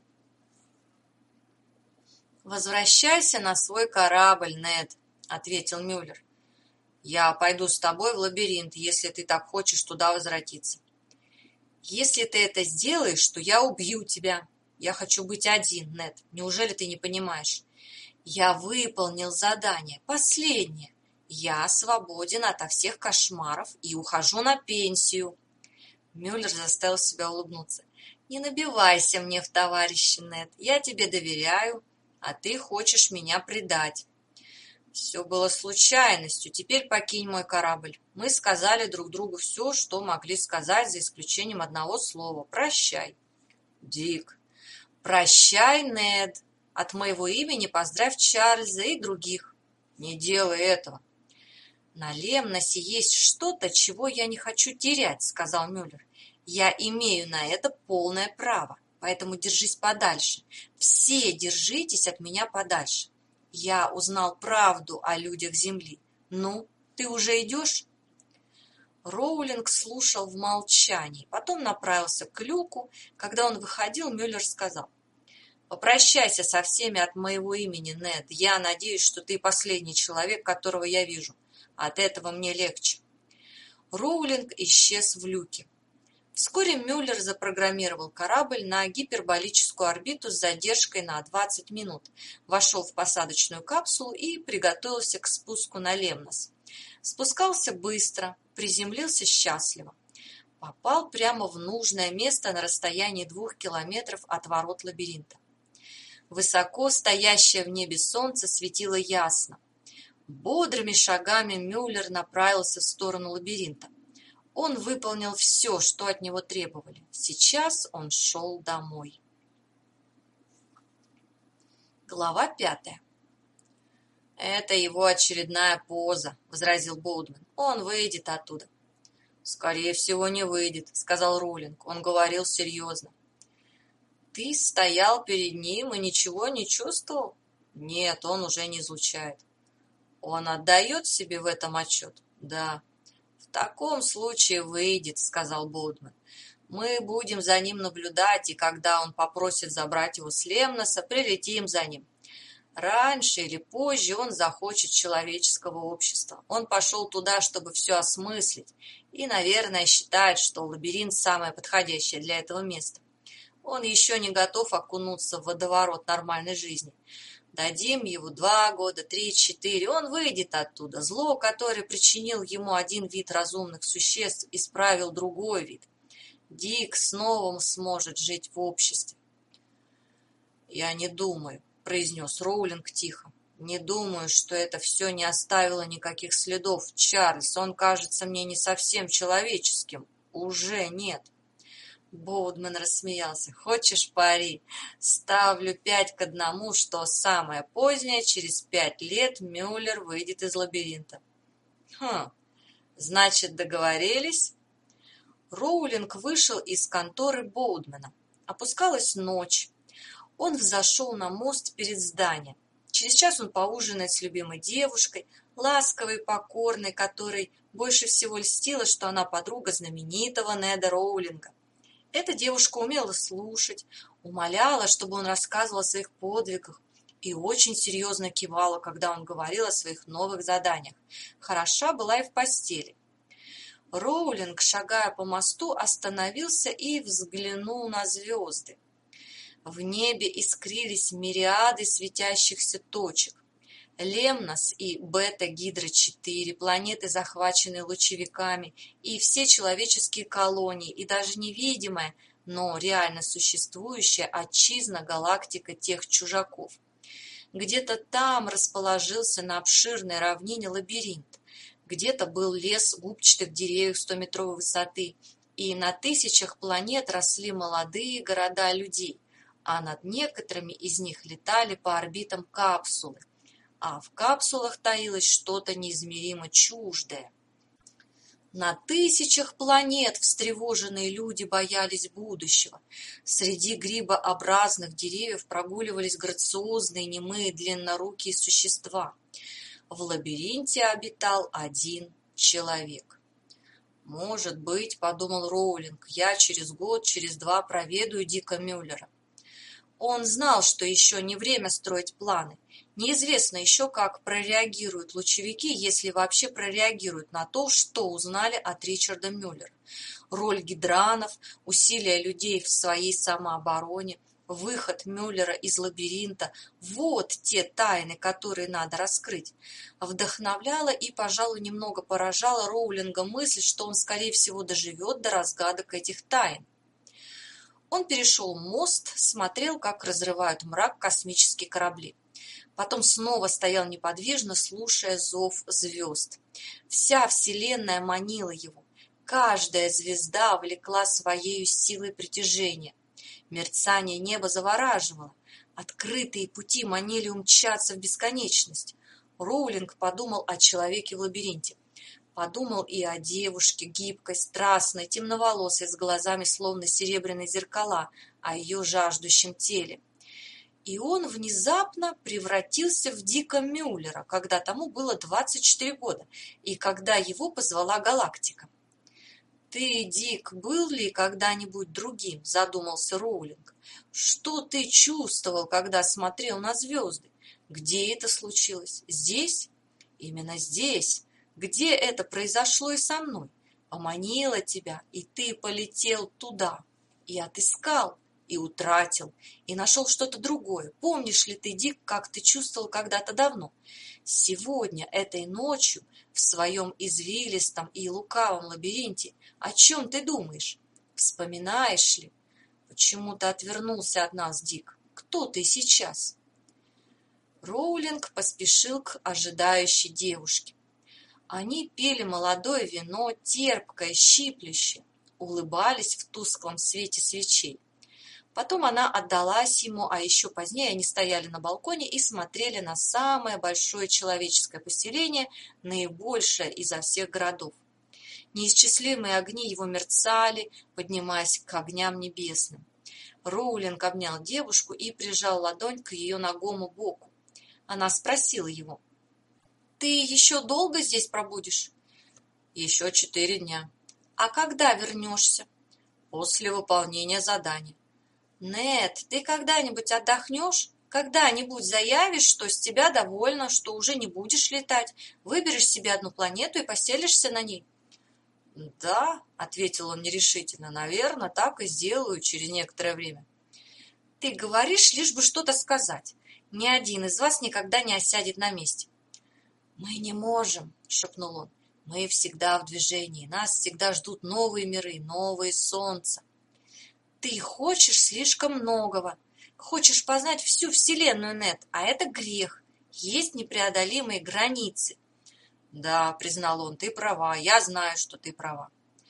«Возвращайся на свой корабль, Нед», — ответил Мюллер. «Я пойду с тобой в лабиринт, если ты так хочешь туда возвратиться. Если ты это сделаешь, то я убью тебя. Я хочу быть один, Нед. Неужели ты не понимаешь? Я выполнил задание, последнее. Я свободен ото всех кошмаров и ухожу на пенсию». Мюллер заставил себя улыбнуться. «Не набивайся мне в товарищи, Нед. Я тебе доверяю, а ты хочешь меня предать. Все было случайностью. Теперь покинь мой корабль. Мы сказали друг другу все, что могли сказать, за исключением одного слова. Прощай». «Дик». «Прощай, Нед. От моего имени поздравь Чарльза и других». «Не делай этого». «На Лемносе есть что-то, чего я не хочу терять», — сказал Мюллер. «Я имею на это полное право, поэтому держись подальше. Все держитесь от меня подальше. Я узнал правду о людях Земли. Ну, ты уже идешь?» Роулинг слушал в молчании, потом направился к люку. Когда он выходил, Мюллер сказал. «Попрощайся со всеми от моего имени, Нед. Я надеюсь, что ты последний человек, которого я вижу. От этого мне легче». Роулинг исчез в люке. Вскоре Мюллер запрограммировал корабль на гиперболическую орбиту с задержкой на двадцать минут, вошел в посадочную капсулу и приготовился к спуску на Лемнос. Спускался быстро, приземлился счастливо. Попал прямо в нужное место на расстоянии двух километров от ворот лабиринта. Высоко стоящее в небе солнце светило ясно. Бодрыми шагами Мюллер направился в сторону лабиринта. Он выполнил все, что от него требовали. Сейчас он шел домой. Глава пятая. «Это его очередная поза», — возразил Боудман. «Он выйдет оттуда». «Скорее всего, не выйдет», — сказал Роулинг. Он говорил серьезно. «Ты стоял перед ним и ничего не чувствовал?» «Нет, он уже не излучает». «Он отдает себе в этом отчет?» «Да». «В таком случае выйдет», — сказал Боудман. «Мы будем за ним наблюдать, и когда он попросит забрать его с Лемноса, прилетим за ним. Раньше или позже он захочет человеческого общества. Он пошел туда, чтобы все осмыслить, и, наверное, считает, что лабиринт самое подходящее для этого места. Он еще не готов окунуться в водоворот нормальной жизни. Дадим ему два года, три, четыре, он выйдет оттуда. Зло, которое причинил ему один вид разумных существ, исправил другой вид. Дик снова сможет жить в обществе». «Я не думаю», — произнес Роулинг тихо. «Не думаю, что это все не оставило никаких следов. Чарльз, он кажется мне не совсем человеческим. Уже нет». Боудман рассмеялся. «Хочешь пари? Ставлю пять к одному, что самое позднее, через пять лет Мюллер выйдет из лабиринта». «Хм, значит, договорились?» Роулинг вышел из конторы Боудмана. Опускалась ночь. Он взошел на мост перед зданием. Через час он поужинает с любимой девушкой, ласковой и покорной, которой больше всего льстило, что она подруга знаменитого Неда Роулинга. Эта девушка умела слушать, умоляла, чтобы он рассказывал о своих подвигах, и очень серьезно кивала, когда он говорил о своих новых заданиях. Хороша была и в постели. Роулинг, шагая по мосту, остановился и взглянул на звезды. В небе искрились мириады светящихся точек. Лемнос и Бета-Гидра-четыре, планеты, захваченные лучевиками, и все человеческие колонии, и даже невидимая, но реально существующая отчизна галактика тех чужаков. Где-то там расположился на обширной равнине лабиринт, где-то был лес губчатых деревьев стометровой высоты, и на тысячах планет росли молодые города людей, а над некоторыми из них летали по орбитам капсулы, а в капсулах таилось что-то неизмеримо чуждое. На тысячах планет встревоженные люди боялись будущего. Среди грибообразных деревьев прогуливались грациозные, немые, длиннорукие существа. В лабиринте обитал один человек. «Может быть, — подумал Роулинг, — я через год, через два проведаю Дика Мюллера». Он знал, что еще не время строить планы. Неизвестно еще, как прореагируют лучевики, если вообще прореагируют на то, что узнали от Ричарда Мюллера. Роль гидранов, усилия людей в своей самообороне, выход Мюллера из лабиринта – вот те тайны, которые надо раскрыть. Вдохновляла и, пожалуй, немного поражала Роулинга мысль, что он, скорее всего, доживет до разгадок этих тайн. Он перешел мост, смотрел, как разрывают мрак космические корабли. Потом снова стоял неподвижно, слушая зов звезд. Вся Вселенная манила его. Каждая звезда влекла своею силой притяжения. Мерцание неба завораживало. Открытые пути манили умчаться в бесконечность. Роулинг подумал о человеке в лабиринте. Подумал и о девушке, гибкой, страстной, темноволосой, с глазами словно серебряные зеркала, о ее жаждущем теле. И он внезапно превратился в Дика Мюллера, когда тому было двадцать четыре года, и когда его позвала галактика. «Ты, Дик, был ли когда-нибудь другим?» – задумался Роулинг. «Что ты чувствовал, когда смотрел на звезды? Где это случилось? Здесь? Именно здесь. Где это произошло и со мной? Поманило тебя, и ты полетел туда, и отыскал, и утратил, и нашел что-то другое. Помнишь ли ты, Дик, как ты чувствовал когда-то давно? Сегодня, этой ночью, в своем извилистом и лукавом лабиринте, о чем ты думаешь? Вспоминаешь ли? Почему-то отвернулся от нас, Дик. Кто ты сейчас?» Роулинг поспешил к ожидающей девушке. Они пили молодое вино, терпкое, щиплющее, улыбались в тусклом свете свечей. Потом она отдалась ему, а еще позднее они стояли на балконе и смотрели на самое большое человеческое поселение, наибольшее изо всех городов. Неисчислимые огни его мерцали, поднимаясь к огням небесным. Роулинг обнял девушку и прижал ладонь к ее нагому боку. Она спросила его: «Ты еще долго здесь пробудешь?» «Еще четыре дня». «А когда вернешься?» «После выполнения задания». «Нед, ты когда-нибудь отдохнешь? Когда-нибудь заявишь, что с тебя довольна, что уже не будешь летать, выберешь себе одну планету и поселишься на ней?» «Да», — ответил он нерешительно, — «наверное, так и сделаю через некоторое время». «Ты говоришь, лишь бы что-то сказать. Ни один из вас никогда не осядет на месте». «Мы не можем», — шепнул он. «Мы всегда в движении, нас всегда ждут новые миры, новые солнца». «Ты хочешь слишком многого. Хочешь познать всю Вселенную, Нед, а это грех. Есть непреодолимые границы». «Да», — признал он, — «ты права, я знаю, что ты права».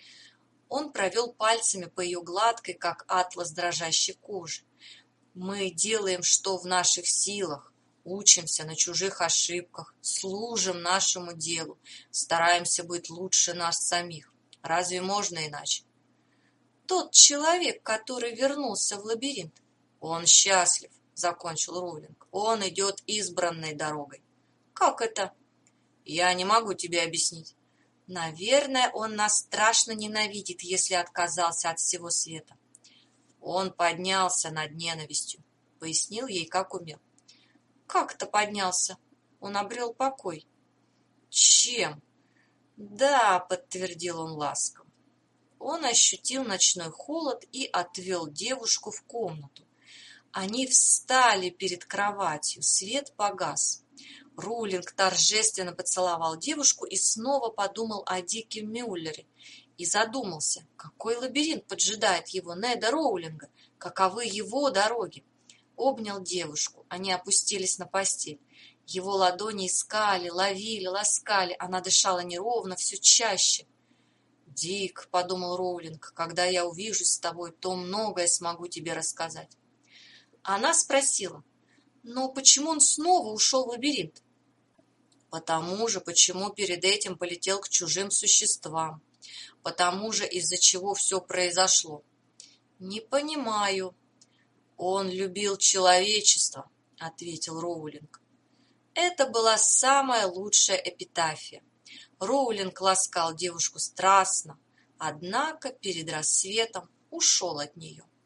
Он провел пальцами по ее гладкой, как атлас, дрожащей кожи. «Мы делаем, что в наших силах. Учимся на чужих ошибках, служим нашему делу, стараемся быть лучше нас самих. Разве можно иначе?» «Тот человек, который вернулся в лабиринт, он счастлив», — закончил Роулинг. «Он идет избранной дорогой». «Как это?» «Я не могу тебе объяснить». «Наверное, он нас страшно ненавидит, если отказался от всего света». «Он поднялся над ненавистью», — пояснил ей, как умел. Как-то поднялся. Он обрел покой. Чем? Да, подтвердил он ласково. Он ощутил ночной холод и отвел девушку в комнату. Они встали перед кроватью, свет погас. Роулинг торжественно поцеловал девушку и снова подумал о Дике Мюллере. И задумался, какой лабиринт поджидает его, Неда Роулинга, каковы его дороги. Обнял девушку, они опустились на постель. Его ладони искали, ловили, ласкали, она дышала неровно, все чаще. «Дик», — подумал Роулинг, — «когда я увижусь с тобой, то многое смогу тебе рассказать». Она спросила, но почему он снова ушел в лабиринт? Потому же, почему перед этим полетел к чужим существам. Потому же, из-за чего все произошло. Не понимаю. Он любил человечество, ответил Роулинг. Это была самая лучшая эпитафия. Роулинг ласкал девушку страстно, однако перед рассветом ушел от нее.